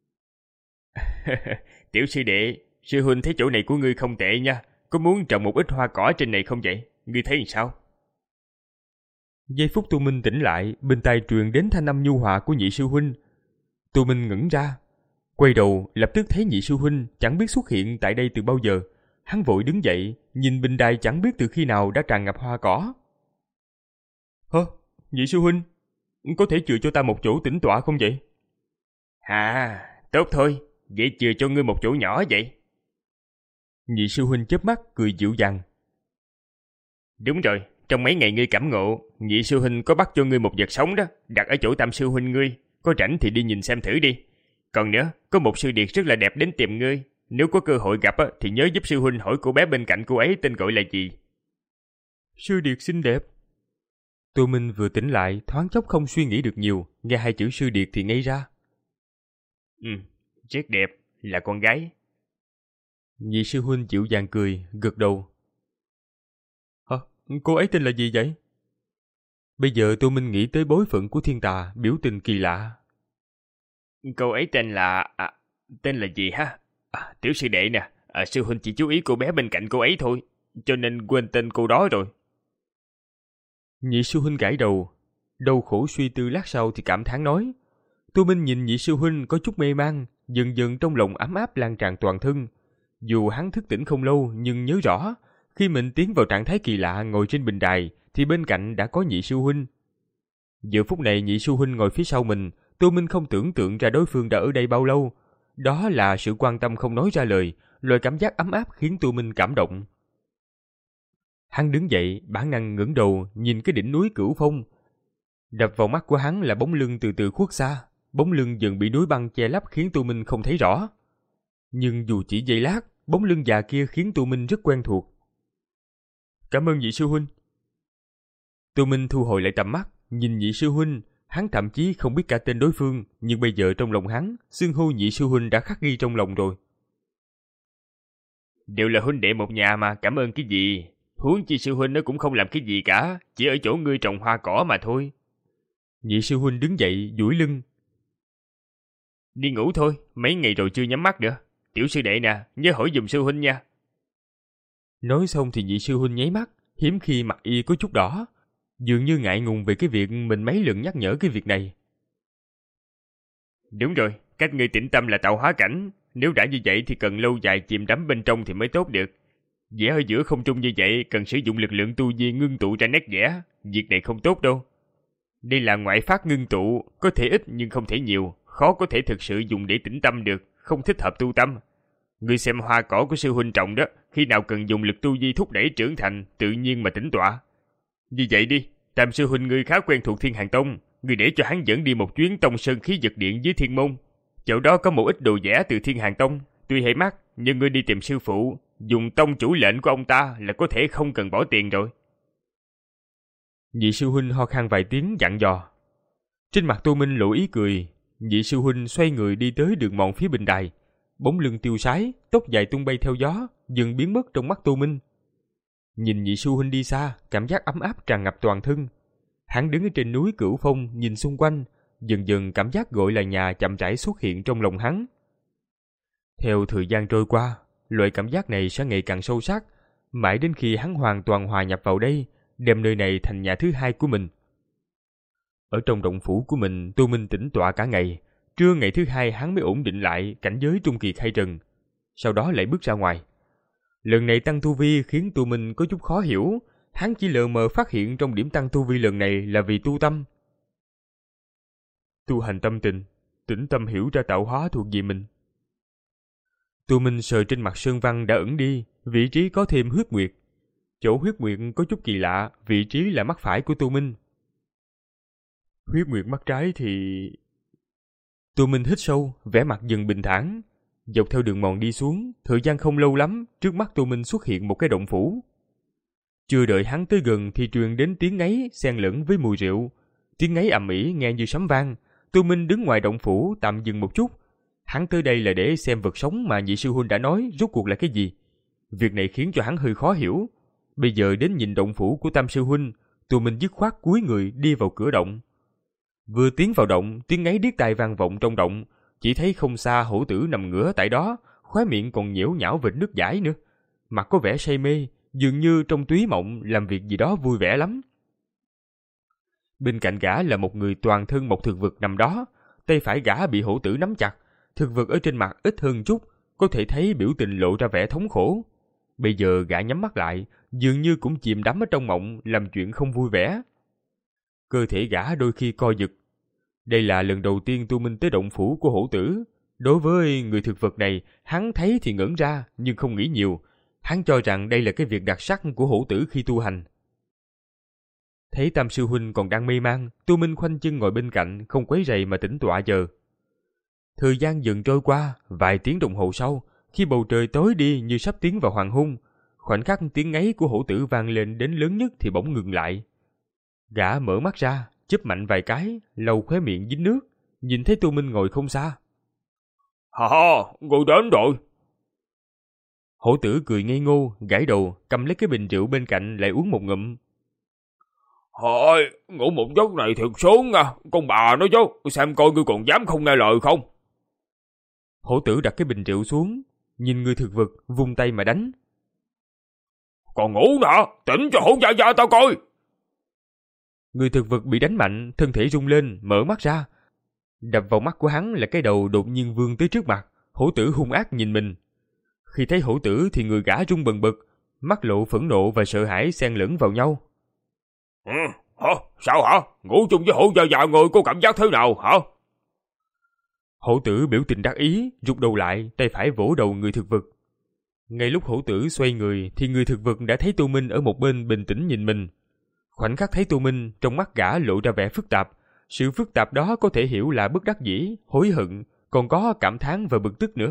Tiểu sư đệ, sư huynh thấy chỗ này của ngươi không tệ nha. Có muốn trồng một ít hoa cỏ trên này không vậy? Ngươi thấy làm sao? Giây phút Tô Minh tỉnh lại, bên tai truyền đến thanh âm nhu hòa của nhị sư huynh. Tô Minh ngẩn ra, quay đầu lập tức thấy nhị sư huynh chẳng biết xuất hiện tại đây từ bao giờ. Hắn vội đứng dậy, nhìn bình đài chẳng biết từ khi nào đã tràn ngập hoa cỏ. Hơ, nhị sư huynh, có thể chừa cho ta một chỗ tĩnh tọa không vậy? À, tốt thôi, vậy chừa cho ngươi một chỗ nhỏ vậy. Nhị sư huynh chớp mắt cười dịu dàng. Đúng rồi, trong mấy ngày ngươi cảm ngộ, nhị sư huynh có bắt cho ngươi một vật sống đó, đặt ở chỗ tam sư huynh ngươi, có rảnh thì đi nhìn xem thử đi. Còn nữa, có một sư điệt rất là đẹp đến tìm ngươi, nếu có cơ hội gặp thì nhớ giúp sư huynh hỏi cô bé bên cạnh cô ấy tên gọi là gì. Sư điệt xinh đẹp. Tô Minh vừa tỉnh lại, thoáng chốc không suy nghĩ được nhiều, nghe hai chữ sư điệt thì ngây ra. Ừ, rất đẹp, là con gái. Nhị sư huynh dịu dàng cười, gật đầu. Hả? Cô ấy tên là gì vậy? Bây giờ Tô Minh nghĩ tới bối phận của thiên tà, biểu tình kỳ lạ. Cô ấy tên là... À, tên là gì ha? À, tiểu sư đệ nè, à, sư huynh chỉ chú ý cô bé bên cạnh cô ấy thôi, cho nên quên tên cô đó rồi. Nhị sư huynh gãi đầu, đau khổ suy tư lát sau thì cảm thán nói. Tô Minh nhìn nhị sư huynh có chút mê man, dần dần trong lòng ấm áp lan tràn toàn thân. Dù hắn thức tỉnh không lâu nhưng nhớ rõ, khi mình tiến vào trạng thái kỳ lạ ngồi trên bình đài thì bên cạnh đã có nhị sư huynh. Giờ phút này nhị sư huynh ngồi phía sau mình, Tô Minh không tưởng tượng ra đối phương đã ở đây bao lâu. Đó là sự quan tâm không nói ra lời, loại cảm giác ấm áp khiến Tô Minh cảm động. Hắn đứng dậy, bản năng ngẩng đầu nhìn cái đỉnh núi Cửu Phong. Đập vào mắt của hắn là bóng lưng từ từ khuất xa, bóng lưng dần bị núi băng che lấp khiến Tô Minh không thấy rõ. Nhưng dù chỉ giây lát, bóng lưng già kia khiến Tô Minh rất quen thuộc. Cảm ơn nhị sư huynh. Tô Minh thu hồi lại tầm mắt, nhìn nhị sư huynh. Hắn thậm chí không biết cả tên đối phương, nhưng bây giờ trong lòng hắn, xưng hô nhị sư huynh đã khắc ghi trong lòng rồi. Đều là huynh đệ một nhà mà, cảm ơn cái gì? Huống chi sư huynh nó cũng không làm cái gì cả, chỉ ở chỗ ngươi trồng hoa cỏ mà thôi. Nhị sư huynh đứng dậy, duỗi lưng. Đi ngủ thôi, mấy ngày rồi chưa nhắm mắt nữa. Tiểu sư đệ nè, nhớ hỏi giùm sư huynh nha. Nói xong thì nhị sư huynh nháy mắt, hiếm khi mặt y có chút đỏ, dường như ngại ngùng về cái việc mình mấy lần nhắc nhở cái việc này. Đúng rồi, cách ngươi tĩnh tâm là tạo hóa cảnh, nếu đã như vậy thì cần lâu dài chìm đắm bên trong thì mới tốt được. Vẽ ở giữa không trung như vậy cần sử dụng lực lượng tu vi ngưng tụ ra nét vẽ, việc này không tốt đâu. Đây là ngoại phát ngưng tụ, có thể ít nhưng không thể nhiều, khó có thể thực sự dùng để tĩnh tâm được, không thích hợp tu tâm. Ngươi xem hoa cỏ của sư huynh trồng đó, khi nào cần dùng lực tu vi thúc đẩy trưởng thành, tự nhiên mà tĩnh tọa. Như vậy đi, tam sư huynh ngươi khá quen thuộc Thiên Hàn Tông, ngươi để cho hắn dẫn đi một chuyến Tông Sơn Khí Dực Điện dưới Thiên Môn. Chỗ đó có một ít đồ vẽ từ Thiên Hàn Tông, tuy hay mắc, nhưng ngươi đi tìm sư phụ, dùng tông chủ lệnh của ông ta là có thể không cần bỏ tiền rồi. Nhị sư huynh ho khan vài tiếng dặn dò. Trên mặt Tô Minh lộ ý cười, nhị sư huynh xoay người đi tới đường mòn phía bình đài, bóng lưng tiêu sái, tóc dài tung bay theo gió, dần biến mất trong mắt Tô Minh. Nhìn nhị sư huynh đi xa, cảm giác ấm áp tràn ngập toàn thân. Hắn đứng ở trên núi Cửu Phong nhìn xung quanh, dần dần cảm giác gọi là nhà chậm rãi xuất hiện trong lòng hắn. Theo thời gian trôi qua, loại cảm giác này sẽ ngày càng sâu sắc, mãi đến khi hắn hoàn toàn hòa nhập vào đây, đem nơi này thành nhà thứ hai của mình. Ở trong động phủ của mình, Tô Minh tĩnh tọa cả ngày. Trưa ngày thứ hai hắn mới ổn định lại cảnh giới trung kỳ khai trần, sau đó lại bước ra ngoài. Lần này tăng tu vi khiến Tô Minh có chút khó hiểu, hắn chỉ lờ mờ phát hiện trong điểm tăng tu vi lần này là vì tu tâm. Tu hành tâm tình, tĩnh tâm hiểu ra tạo hóa thuộc về mình. Tô Minh sờ trên mặt sơn văn đã ẩn đi, vị trí có thêm huyết nguyệt. Chỗ huyết nguyệt có chút kỳ lạ, vị trí là mắt phải của Tô Minh. Huyết nguyệt mắt trái thì... Tô Minh hít sâu, vẻ mặt dần bình thản. Dọc theo đường mòn đi xuống, thời gian không lâu lắm, trước mắt Tô Minh xuất hiện một cái động phủ. Chưa đợi hắn tới gần thì truyền đến tiếng ngáy xen lẫn với mùi rượu. Tiếng ngáy ầm ĩ nghe như sấm vang. Tô Minh đứng ngoài động phủ tạm dừng một chút. Hắn tới đây là để xem vật sống mà nhị sư huynh đã nói rốt cuộc là cái gì. Việc này khiến cho hắn hơi khó hiểu. Bây giờ đến nhìn động phủ của Tam sư huynh, Tô Minh dứt khoát cúi người đi vào cửa động. Vừa tiến vào động, tiếng ngáy điếc tai vang vọng trong động. Chỉ thấy không xa hổ tử nằm ngửa tại đó, khóe miệng còn nhiễu nhão vệt nước dãi nữa. Mặt có vẻ say mê, dường như trong túy mộng làm việc gì đó vui vẻ lắm. Bên cạnh gã là một người toàn thân một thực vật nằm đó, tay phải gã bị hổ tử nắm chặt, thực vật ở trên mặt ít hơn chút, có thể thấy biểu tình lộ ra vẻ thống khổ. Bây giờ gã nhắm mắt lại, dường như cũng chìm đắm ở trong mộng, làm chuyện không vui vẻ. Cơ thể gã đôi khi co giật. Đây là lần đầu tiên Tô Minh tới động phủ của hổ tử. Đối với người thực vật này, hắn thấy thì ngẩn ra, nhưng không nghĩ nhiều. Hắn cho rằng đây là cái việc đặc sắc của hổ tử khi tu hành. Thấy Tam sư huynh còn đang mê man, Tô Minh khoanh chân ngồi bên cạnh, không quấy rầy mà tĩnh tọa chờ. Thời gian dần trôi qua, vài tiếng đồng hồ sau, khi bầu trời tối đi như sắp tiến vào hoàng hôn, khoảnh khắc tiếng ngáy của hổ tử vang lên đến lớn nhất thì bỗng ngừng lại. Gã mở mắt ra, chớp mạnh vài cái, lau khóe miệng dính nước, nhìn thấy Tô Minh ngồi không xa. Ha ha, người đến rồi. Hổ tử cười ngây ngô, gãi đầu, cầm lấy cái bình rượu bên cạnh lại uống một ngụm. Thôi, ngủ một giấc này thiệt sướng nha, con bà nói chứ, xem coi ngươi còn dám không nghe lời không. Hổ tử đặt cái bình rượu xuống, nhìn người thực vật, vung tay mà đánh. Còn ngủ nè, tỉnh cho hổ gia gia tao coi. Người thực vật bị đánh mạnh, thân thể rung lên, mở mắt ra. Đập vào mắt của hắn là cái đầu đột nhiên vươn tới trước mặt, hổ tử hung ác nhìn mình. Khi thấy hổ tử thì người gã rung bần bật, mắt lộ phẫn nộ và sợ hãi xen lẫn vào nhau. Ừ, hả? Sao hả? Ngủ chung với hổ gia gia người có cảm giác thế nào hả? Hổ tử biểu tình đắc ý, rụt đầu lại, tay phải vỗ đầu người thực vật. Ngay lúc hổ tử xoay người thì người thực vật đã thấy Tô Minh ở một bên bình tĩnh nhìn mình. Khoảnh khắc thấy Tô Minh, trong mắt gã lộ ra vẻ phức tạp. Sự phức tạp đó có thể hiểu là bất đắc dĩ, hối hận, còn có cảm thán và bực tức nữa.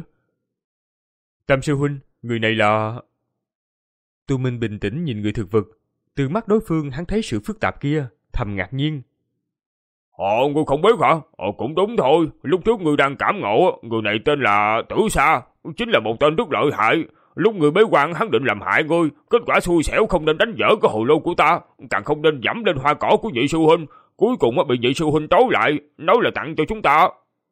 Tam sư huynh, người này là... Tô Minh bình tĩnh nhìn người thực vật. Từ mắt đối phương hắn thấy sự phức tạp kia, thầm ngạc nhiên. Họ, ngươi không biết hả? Ờ, cũng đúng thôi. Lúc trước ngươi đang cảm ngộ, người này tên là Tử Sa, chính là một tên rất lợi hại. Lúc người bế quan hắn định làm hại ngươi, kết quả xui xẻo không nên đánh vỡ cái hồ lô của ta, càng không nên dẫm lên hoa cỏ của nhị sư huynh. Cuối cùng bị nhị sư huynh trói lại, nói là tặng cho chúng ta.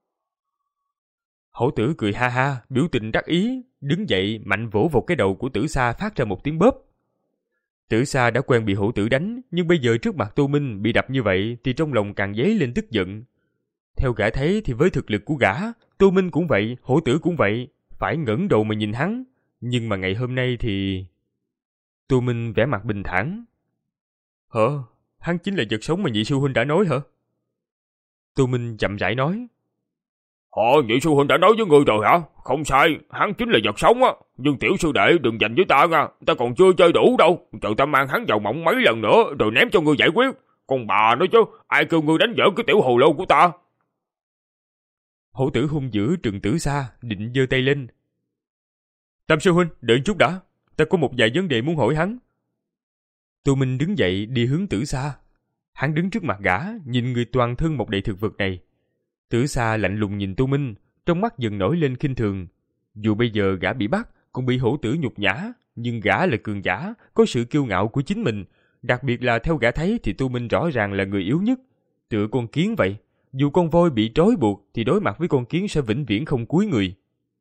Hổ tử cười ha ha, biểu tình đắc ý, đứng dậy mạnh vỗ vào cái đầu của Tử Sa phát ra một tiếng bóp. Tử Sa đã quen bị hổ tử đánh, nhưng bây giờ trước mặt Tô Minh bị đập như vậy thì trong lòng càng dấy lên tức giận. Theo gã thấy thì với thực lực của gã, Tô Minh cũng vậy, hổ tử cũng vậy, phải ngẩng đầu mà nhìn hắn. Nhưng mà ngày hôm nay thì... Tô Minh vẻ mặt bình thản. Hả? Hắn chính là vật sống mà nhị sư huynh đã nói hả? Tô Minh chậm rãi nói. Họ, nhị sư huynh đã nói với ngươi rồi hả? Không sai, hắn chính là vật sống á. Nhưng tiểu sư đệ đừng giành với ta nha, ta còn chưa chơi đủ đâu. Chờ ta mang hắn vào mộng mấy lần nữa rồi ném cho ngươi giải quyết. Con bà nói chứ, ai kêu ngươi đánh vỡ cái tiểu hồ lô của ta? Hổ tử hung dữ trừng Tử Sa, định giơ tay lên. Tam sư huynh, đợi chút đã, ta có một vài vấn đề muốn hỏi hắn. Tô Minh đứng dậy đi hướng Tử Sa. Hắn đứng trước mặt gã, nhìn người toàn thân một đầy thực vật này. Tử Sa lạnh lùng nhìn Tô Minh, trong mắt dần nổi lên khinh thường. Dù bây giờ gã bị bắt, cũng bị hổ tử nhục nhã, nhưng gã là cường giả, có sự kiêu ngạo của chính mình. Đặc biệt là theo gã thấy thì Tu Minh rõ ràng là người yếu nhất, tựa con kiến vậy. Dù con voi bị trói buộc thì đối mặt với con kiến sẽ vĩnh viễn không cúi người.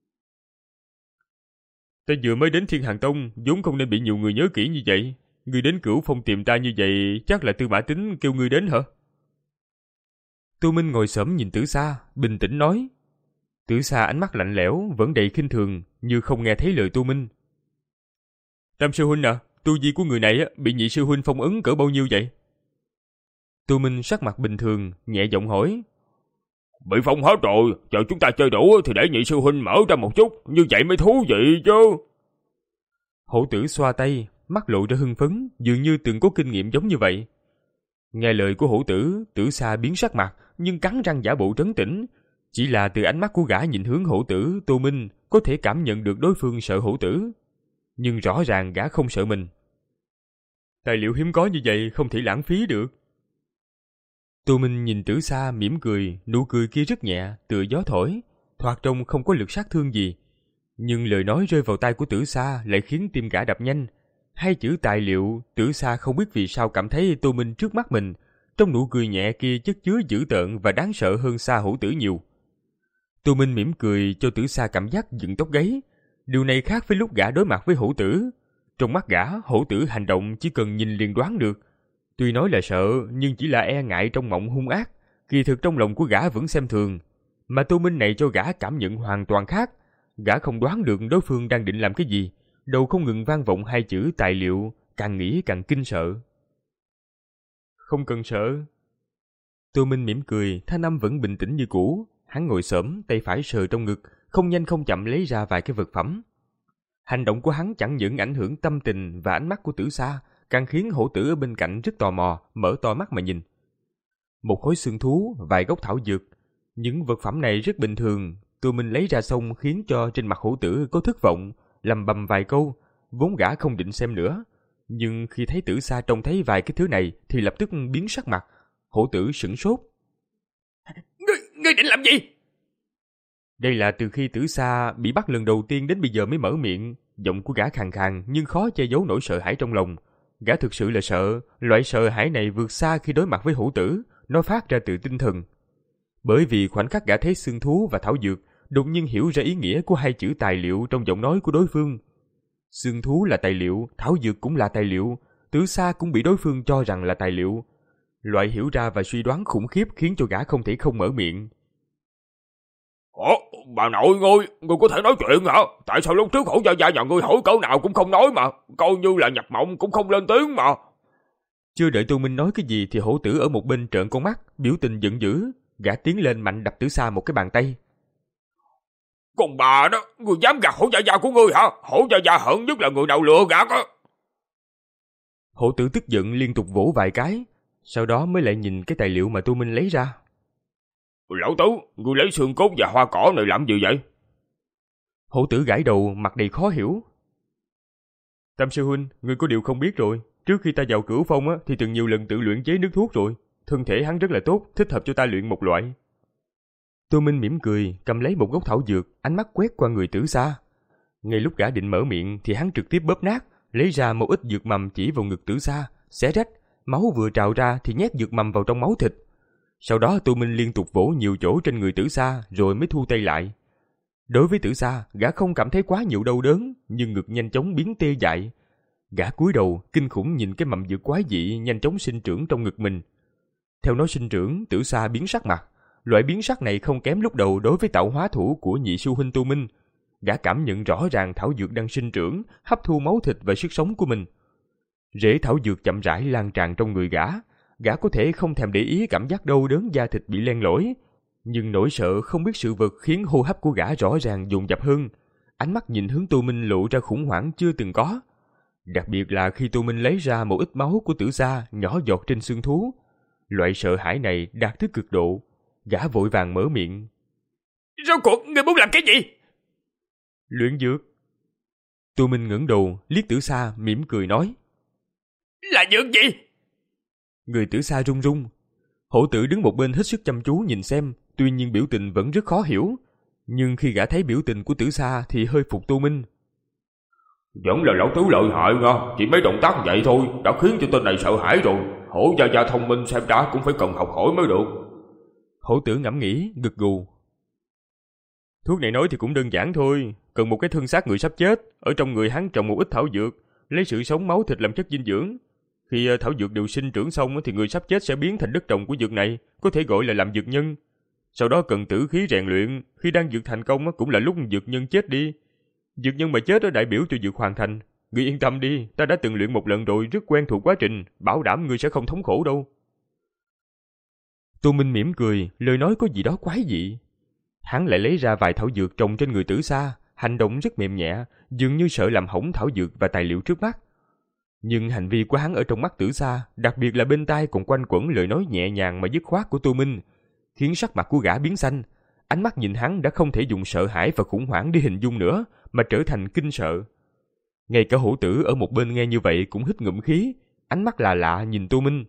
Ta vừa mới đến Thiên Hàn Tông, vốn không nên bị nhiều người nhớ kỹ như vậy. Ngươi đến Cửu Phong tìm ta như vậy, chắc là Tư Mã Tín kêu ngươi đến hả? Tu Minh ngồi xổm nhìn Tử Sa, bình tĩnh nói. Tử Sa ánh mắt lạnh lẽo, vẫn đầy khinh thường, như không nghe thấy lời Tu Minh. Tam sư huynh à, tu vi của người này bị nhị sư huynh phong ấn cỡ bao nhiêu vậy? Tu Minh sắc mặt bình thường, nhẹ giọng hỏi. Bị phong hết rồi, chờ chúng ta chơi đủ thì để nhị sư huynh mở ra một chút, như vậy mới thú vị chứ. Hổ Tử xoa tay, mắt lộ ra hưng phấn, dường như từng có kinh nghiệm giống như vậy. Nghe lời của Hổ Tử, Tử Sa biến sắc mặt, nhưng cắn răng giả bộ trấn tĩnh. Chỉ là từ ánh mắt của gã nhìn hướng Hổ Tử, Tô Minh có thể cảm nhận được đối phương sợ Hổ Tử. Nhưng rõ ràng gã không sợ mình. Tài liệu hiếm có như vậy không thể lãng phí được. Tô Minh nhìn Tử Sa mỉm cười, nụ cười kia rất nhẹ, tựa gió thổi, thoạt trông không có lực sát thương gì. Nhưng lời nói rơi vào tai của Tử Sa lại khiến tim gã đập nhanh. Hai chữ tài liệu, Tử Sa không biết vì sao cảm thấy Tô Minh trước mắt mình, trong nụ cười nhẹ kia chất chứa dữ tợn và đáng sợ hơn xa Hổ Tử nhiều. Tô Minh mỉm cười cho Tử Sa cảm giác dựng tóc gáy. Điều này khác với lúc gã đối mặt với Hổ Tử. Trong mắt gã, Hổ Tử hành động chỉ cần nhìn liền đoán được. Tuy nói là sợ, nhưng chỉ là e ngại trong mộng hung ác, kỳ thực trong lòng của gã vẫn xem thường. Mà Tô Minh này cho gã cảm nhận hoàn toàn khác. Gã không đoán được đối phương đang định làm cái gì, đầu không ngừng vang vọng hai chữ tài liệu, càng nghĩ càng kinh sợ. Không cần sợ. Tô Minh mỉm cười, thanh âm vẫn bình tĩnh như cũ. Hắn ngồi xổm, tay phải sờ trong ngực, không nhanh không chậm lấy ra vài cái vật phẩm. Hành động của hắn chẳng những ảnh hưởng tâm tình và ánh mắt của Tử Sa, càng khiến Hổ Tử ở bên cạnh rất tò mò, mở to mắt mà nhìn. Một khối xương thú, vài gốc thảo dược. Những vật phẩm này rất bình thường, Tô Minh lấy ra xong khiến cho trên mặt Hổ Tử có thất vọng, lầm bầm vài câu, vốn gã không định xem nữa. Nhưng khi thấy Tử Sa trông thấy vài cái thứ này thì lập tức biến sắc mặt. Hổ Tử sửng sốt. Ngươi, ngươi định làm gì? Đây là từ khi Tử Sa bị bắt lần đầu tiên đến bây giờ mới mở miệng, giọng của gã khàn khàn nhưng khó che giấu nỗi sợ hãi trong lòng. Gã thực sự là sợ, loại sợ hãi này vượt xa khi đối mặt với Hổ Tử, nó phát ra từ tinh thần. Bởi vì khoảnh khắc gã thấy xương thú và thảo dược, đột nhiên hiểu ra ý nghĩa của hai chữ tài liệu trong giọng nói của đối phương. Xương thú là tài liệu, thảo dược cũng là tài liệu, Tử Sa cũng bị đối phương cho rằng là tài liệu. Loại hiểu ra và suy đoán khủng khiếp khiến cho gã không thể không mở miệng. Ủa, bà nội ngươi, ngươi có thể nói chuyện hả? Tại sao lúc trước Hổ Gia Gia nhà ngươi hỏi cỡ nào cũng không nói mà, coi như là nhập mộng cũng không lên tiếng mà. Chưa đợi Tô Minh nói cái gì thì Hổ Tử ở một bên trợn con mắt, biểu tình giận dữ, gã tiến lên mạnh đập Tử Sa một cái bàn tay. Còn bà đó, ngươi dám gạt Hổ Gia Gia của ngươi hả? Hổ Gia Gia hận nhất là người nào lừa gạt á. Hổ Tử tức giận liên tục vỗ vài cái, sau đó mới lại nhìn cái tài liệu mà Tô Minh lấy ra. Lão Tứ, ngươi lấy xương cốt và hoa cỏ này làm gì vậy? Hổ Tử gãi đầu, mặt đầy khó hiểu. Tam sư huynh, ngươi có điều không biết rồi. Trước khi ta vào Cửu Phong á, thì từng nhiều lần tự luyện chế nước thuốc rồi. Thân thể hắn rất là tốt, thích hợp cho ta luyện một loại. Tô Minh mỉm cười, cầm lấy một gốc thảo dược, ánh mắt quét qua người Tử Sa. Ngay lúc gã định mở miệng thì hắn trực tiếp bóp nát, lấy ra một ít dược mầm chỉ vào ngực Tử Sa, xé rách, máu vừa trào ra thì nhét dược mầm vào trong máu thịt. Sau đó Tô Minh liên tục vỗ nhiều chỗ trên người Tử Sa rồi mới thu tay lại. Đối với Tử Sa, gã không cảm thấy quá nhiều đau đớn, nhưng ngực nhanh chóng biến tê dại. Gã cúi đầu, kinh khủng nhìn cái mầm dược quái dị nhanh chóng sinh trưởng trong ngực mình. Theo nó sinh trưởng, Tử Sa biến sắc mặt. Loại biến sắc này không kém lúc đầu đối với tạo hóa thủ của nhị sư huynh Tô Minh. Gã cảm nhận rõ ràng thảo dược đang sinh trưởng, hấp thu máu thịt và sức sống của mình. Rễ thảo dược chậm rãi lan tràn trong người gã. Gã có thể không thèm để ý cảm giác đau đớn da thịt bị len lỏi, nhưng nỗi sợ không biết sự vật khiến hô hấp của gã rõ ràng dồn dập hơn. Ánh mắt nhìn hướng Tô Minh lộ ra khủng hoảng chưa từng có. Đặc biệt là khi Tô Minh lấy ra một ít máu của Tử Sa nhỏ giọt trên xương thú. Loại sợ hãi này đạt tới cực độ. Gã vội vàng mở miệng. Rốt cuộc ngươi muốn làm cái gì? Luyện dược. Tô Minh ngẩng đầu liếc Tử Sa mỉm cười nói. Là dược gì? Người Tử Sa run run. Hổ Tử đứng một bên hết sức chăm chú nhìn xem, tuy nhiên biểu tình vẫn rất khó hiểu. Nhưng khi gã thấy biểu tình của Tử Sa thì hơi phục Tô Minh. Vẫn là lão tứ lợi hại nha, chỉ mấy động tác vậy thôi đã khiến cho tên này sợ hãi rồi. Hổ gia gia thông minh xem ra cũng phải cần học hỏi mới được. Hổ tử ngẫm nghĩ, gật gù. Thuốc này nói thì cũng đơn giản thôi, cần một cái thân xác người sắp chết, ở trong người hắn trồng một ít thảo dược, lấy sự sống máu thịt làm chất dinh dưỡng. Khi thảo dược đều sinh trưởng xong thì người sắp chết sẽ biến thành đất trồng của dược này, có thể gọi là làm dược nhân. Sau đó cần tử khí rèn luyện, khi đang dược thành công cũng là lúc dược nhân chết đi. Dược nhân mà chết đó đại biểu cho dược hoàn thành. Ngươi yên tâm đi, ta đã từng luyện một lần rồi, rất quen thuộc quá trình, bảo đảm ngươi sẽ không thống khổ đâu. Tô Minh mỉm cười, lời nói có gì đó quái dị. Hắn lại lấy ra vài thảo dược trồng trên người Tử Sa, hành động rất mềm nhẹ, dường như sợ làm hỏng thảo dược và tài liệu trước mắt. Nhưng hành vi của hắn ở trong mắt Tử Sa, đặc biệt là bên tai còn quanh quẩn lời nói nhẹ nhàng mà dứt khoát của Tô Minh, khiến sắc mặt của gã biến xanh. Ánh mắt nhìn hắn đã không thể dùng sợ hãi và khủng hoảng để hình dung nữa, mà trở thành kinh sợ. Ngay cả Hổ Tử ở một bên nghe như vậy cũng hít ngụm khí, ánh mắt lạ lạ nhìn Tô Minh.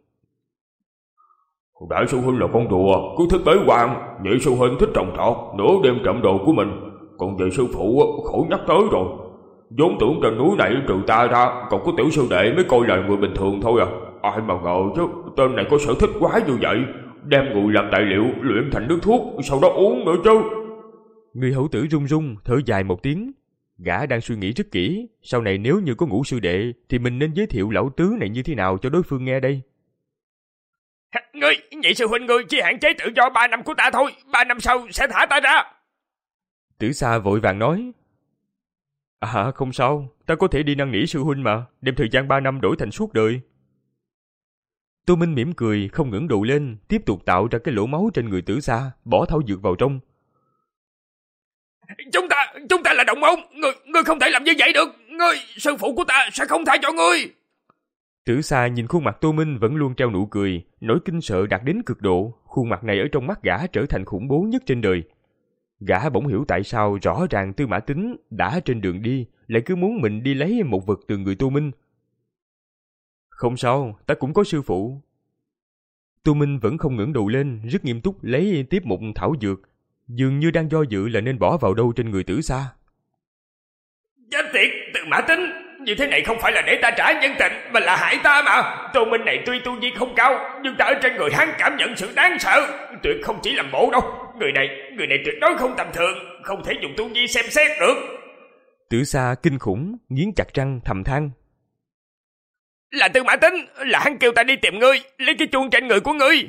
Đại sư huynh là con rùa, cứ thích bế quan, nhị sư huynh thích trồng trọt, nửa đêm trộm đồ của mình, còn về sư phụ khỏi nhắc tới rồi. Vốn tưởng trên núi này trừ ta ra, còn có tiểu sư đệ mới coi là người bình thường thôi à. Ai mà ngờ chứ, tên này có sở thích quá như vậy, đem người làm tài liệu luyện thành nước thuốc, sau đó uống nữa chứ. Người Hổ Tử run run, thở dài một tiếng. Gã đang suy nghĩ rất kỹ, sau này nếu như có Ngũ sư đệ thì mình nên giới thiệu lão tứ này như thế nào cho đối phương nghe đây. Ngươi, nhị sư huynh ngươi chỉ hạn chế tự do ba năm của ta thôi, ba năm sau sẽ thả ta ra. Tử Sa vội vàng nói. À không sao, ta có thể đi năn nỉ sư huynh mà, đem thời gian ba năm đổi thành suốt đời. Tô Minh mỉm cười, không ngẩng đầu lên, tiếp tục tạo ra cái lỗ máu trên người Tử Sa, bỏ thảo dược vào trong. Chúng ta, chúng ta là đồng môn, ngươi, ngươi không thể làm như vậy được, ngươi, sư phụ của ta sẽ không tha cho ngươi. Tử Sa nhìn khuôn mặt Tô Minh vẫn luôn treo nụ cười, nỗi kinh sợ đạt đến cực độ, khuôn mặt này ở trong mắt gã trở thành khủng bố nhất trên đời. Gã bỗng hiểu tại sao rõ ràng Tư Mã Tín đã trên đường đi, lại cứ muốn mình đi lấy một vật từ người Tô Minh. Không sao, ta cũng có sư phụ. Tô Minh vẫn không ngẩng đầu lên, rất nghiêm túc lấy tiếp một thảo dược, dường như đang do dự là nên bỏ vào đâu trên người Tử Sa. Chết tiệt, Tư Mã Tín, như thế này không phải là để ta trả nhân tình, mà là hại ta mà. Tô Minh này tuy tu vi không cao, nhưng ta ở trên người hắn cảm nhận sự đáng sợ, tuyệt không chỉ làm bộ đâu. Người này, người này tuyệt đối không tầm thường, không thể dùng tu vi xem xét được. Tử Sa kinh khủng, nghiến chặt răng thầm than. Là Tư Mã Tín, là hắn kêu ta đi tìm ngươi, lấy cái chuông trên người của ngươi.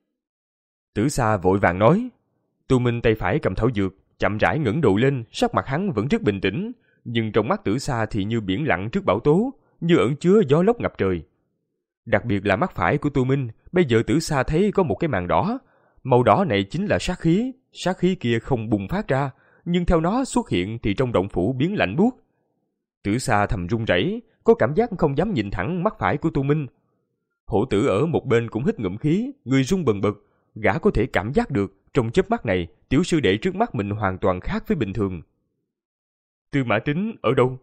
Tử Sa vội vàng nói. Tô Minh tay phải cầm thảo dược, chậm rãi ngẩng đầu lên, sắc mặt hắn vẫn rất bình tĩnh, nhưng trong mắt Tử Sa thì như biển lặng trước bão tố, như ẩn chứa gió lốc ngập trời. Đặc biệt là mắt phải của Tô Minh, bây giờ Tử Sa thấy có một cái màn đỏ, màu đỏ này chính là sát khí, sát khí kia không bùng phát ra, nhưng theo nó xuất hiện thì trong động phủ biến lạnh buốt. Tử Sa thầm run rẩy, có cảm giác không dám nhìn thẳng mắt phải của Tô Minh. Hổ Tử ở một bên cũng hít ngụm khí, người run bần bật, gã có thể cảm giác được trong chớp mắt này, tiểu sư đệ trước mắt mình hoàn toàn khác với bình thường. Tư Mã Tín ở đâu?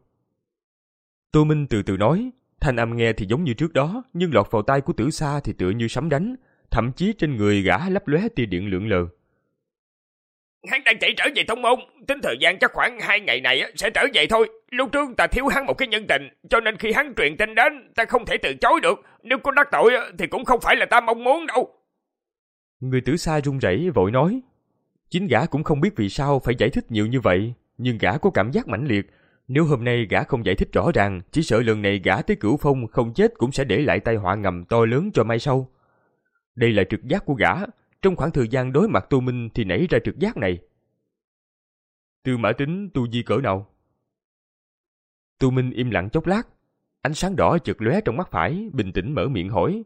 Tô Minh từ từ nói, thanh âm nghe thì giống như trước đó, nhưng lọt vào tai của Tử Sa thì tựa như sấm đánh, thậm chí trên người gã lấp lóe tia điện lượn lờ. Hắn đang chạy trở về tông môn, tính thời gian chắc khoảng hai ngày này sẽ trở về thôi. Lúc trước ta thiếu hắn một cái nhân tình, cho nên khi hắn truyền tin đến, ta không thể từ chối được. Nếu có đắc tội thì cũng không phải là ta mong muốn đâu. Người Tử Sa run rẩy vội nói. Chính gã cũng không biết vì sao phải giải thích nhiều như vậy, nhưng gã có cảm giác mãnh liệt. Nếu hôm nay gã không giải thích rõ ràng, chỉ sợ lần này gã tới Cửu Phong không chết cũng sẽ để lại tai họa ngầm to lớn cho mai sau. Đây là trực giác của gã, trong khoảng thời gian đối mặt Tô Minh thì nảy ra trực giác này. Tư Mã Tín tu vi cỡ nào? Tô Minh im lặng chốc lát, ánh sáng đỏ chợt lóe trong mắt phải, bình tĩnh mở miệng hỏi.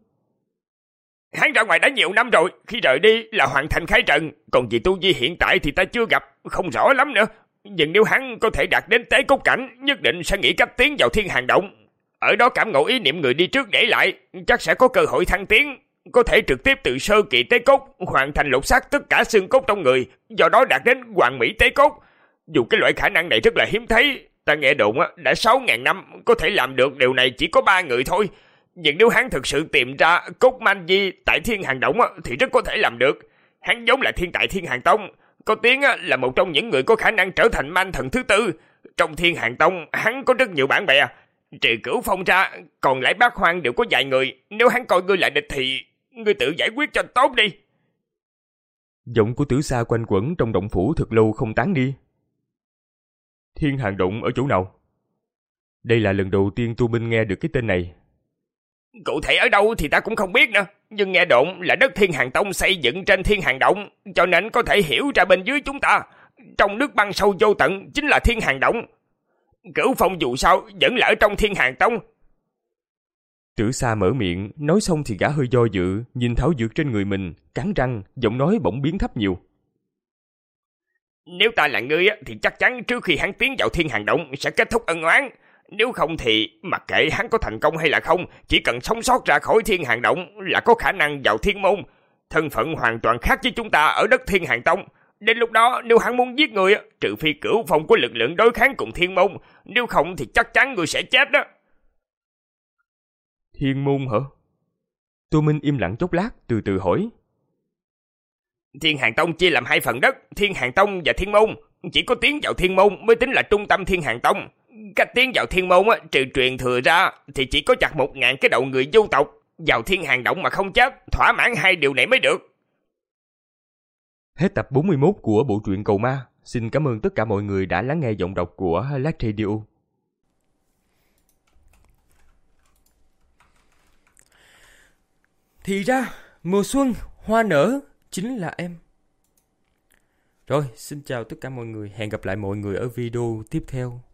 Hắn ra ngoài đã nhiều năm rồi, khi rời đi là hoàn thành khai trận, còn vì tu vi hiện tại thì ta chưa gặp, không rõ lắm nữa. Nhưng nếu hắn có thể đạt đến tế cốt cảnh, nhất định sẽ nghĩ cách tiến vào Thiên Hàng Động. Ở đó cảm ngộ ý niệm người đi trước để lại, chắc sẽ có cơ hội thăng tiến, có thể trực tiếp từ sơ kỳ tế cốt hoàn thành lột xác tất cả xương cốt trong người, do đó đạt đến hoàn mỹ tế cốt. Dù cái loại khả năng này rất là hiếm thấy, ta nghe đồn đã sáu ngàn năm có thể làm được điều này chỉ có ba người thôi. Nhưng nếu hắn thực sự tìm ra cốt man di tại Thiên Hàng Động thì rất có thể làm được. Hắn giống là thiên tài Thiên Hàng Tông, có tiếng là một trong những người có khả năng trở thành man thần thứ tư. Trong Thiên Hàng Tông, hắn có rất nhiều bạn bè. Trừ Cửu Phong ra, còn lại Bát Hoang đều có vài người. Nếu hắn coi ngươi là địch thì ngươi tự giải quyết cho tốt đi. Giọng của Tử Sa quanh quẩn trong động phủ thật lâu không tán đi. Thiên Hàng Động ở chỗ nào? Đây là lần đầu tiên Tu Minh nghe được cái tên này. Cụ thể ở đâu thì ta cũng không biết nữa. Nhưng nghe đồn là đất Thiên Hàng Tông xây dựng trên Thiên Hàng Động, cho nên có thể hiểu ra bên dưới chúng ta. Trong nước băng sâu vô tận chính là Thiên Hàng Động. Cửu Phong dù sao vẫn là ở trong Thiên Hàng Tông. Tử Sa mở miệng, nói xong thì gã hơi do dự, nhìn thảo dược trên người mình, cắn răng, giọng nói bỗng biến thấp nhiều. Nếu ta là ngươi thì chắc chắn trước khi hắn tiến vào Thiên Hàng Động sẽ kết thúc ân oán. Nếu không thì mặc kệ hắn có thành công hay là không, chỉ cần sống sót ra khỏi Thiên Hàng Động là có khả năng vào Thiên Môn. Thân phận hoàn toàn khác với chúng ta ở đất Thiên Hàng Tông. Đến lúc đó nếu hắn muốn giết người, trừ phi Cửu Phong có lực lượng đối kháng cùng Thiên Môn, nếu không thì chắc chắn người sẽ chết đó. Thiên Môn hả? Tô Minh im lặng chốc lát, từ từ hỏi. Thiên Hàng Tông chia làm hai phần đất, Thiên Hàng Tông và Thiên Môn. Chỉ có tiến vào Thiên Môn mới tính là trung tâm Thiên Hàng Tông. Cách tiến vào Thiên Môn, trừ truyền thừa ra, thì chỉ có chặt một ngàn cái đầu người vô tộc. Vào Thiên Hàng Động mà không chết, thỏa mãn hai điều này mới được. Hết tập bốn mươi mốt của bộ truyện Cầu Ma. Xin cảm ơn tất cả mọi người đã lắng nghe giọng đọc của Lát Radio. Thì ra, mùa xuân, hoa nở, chính là em. Rồi, xin chào tất cả mọi người. Hẹn gặp lại mọi người ở video tiếp theo.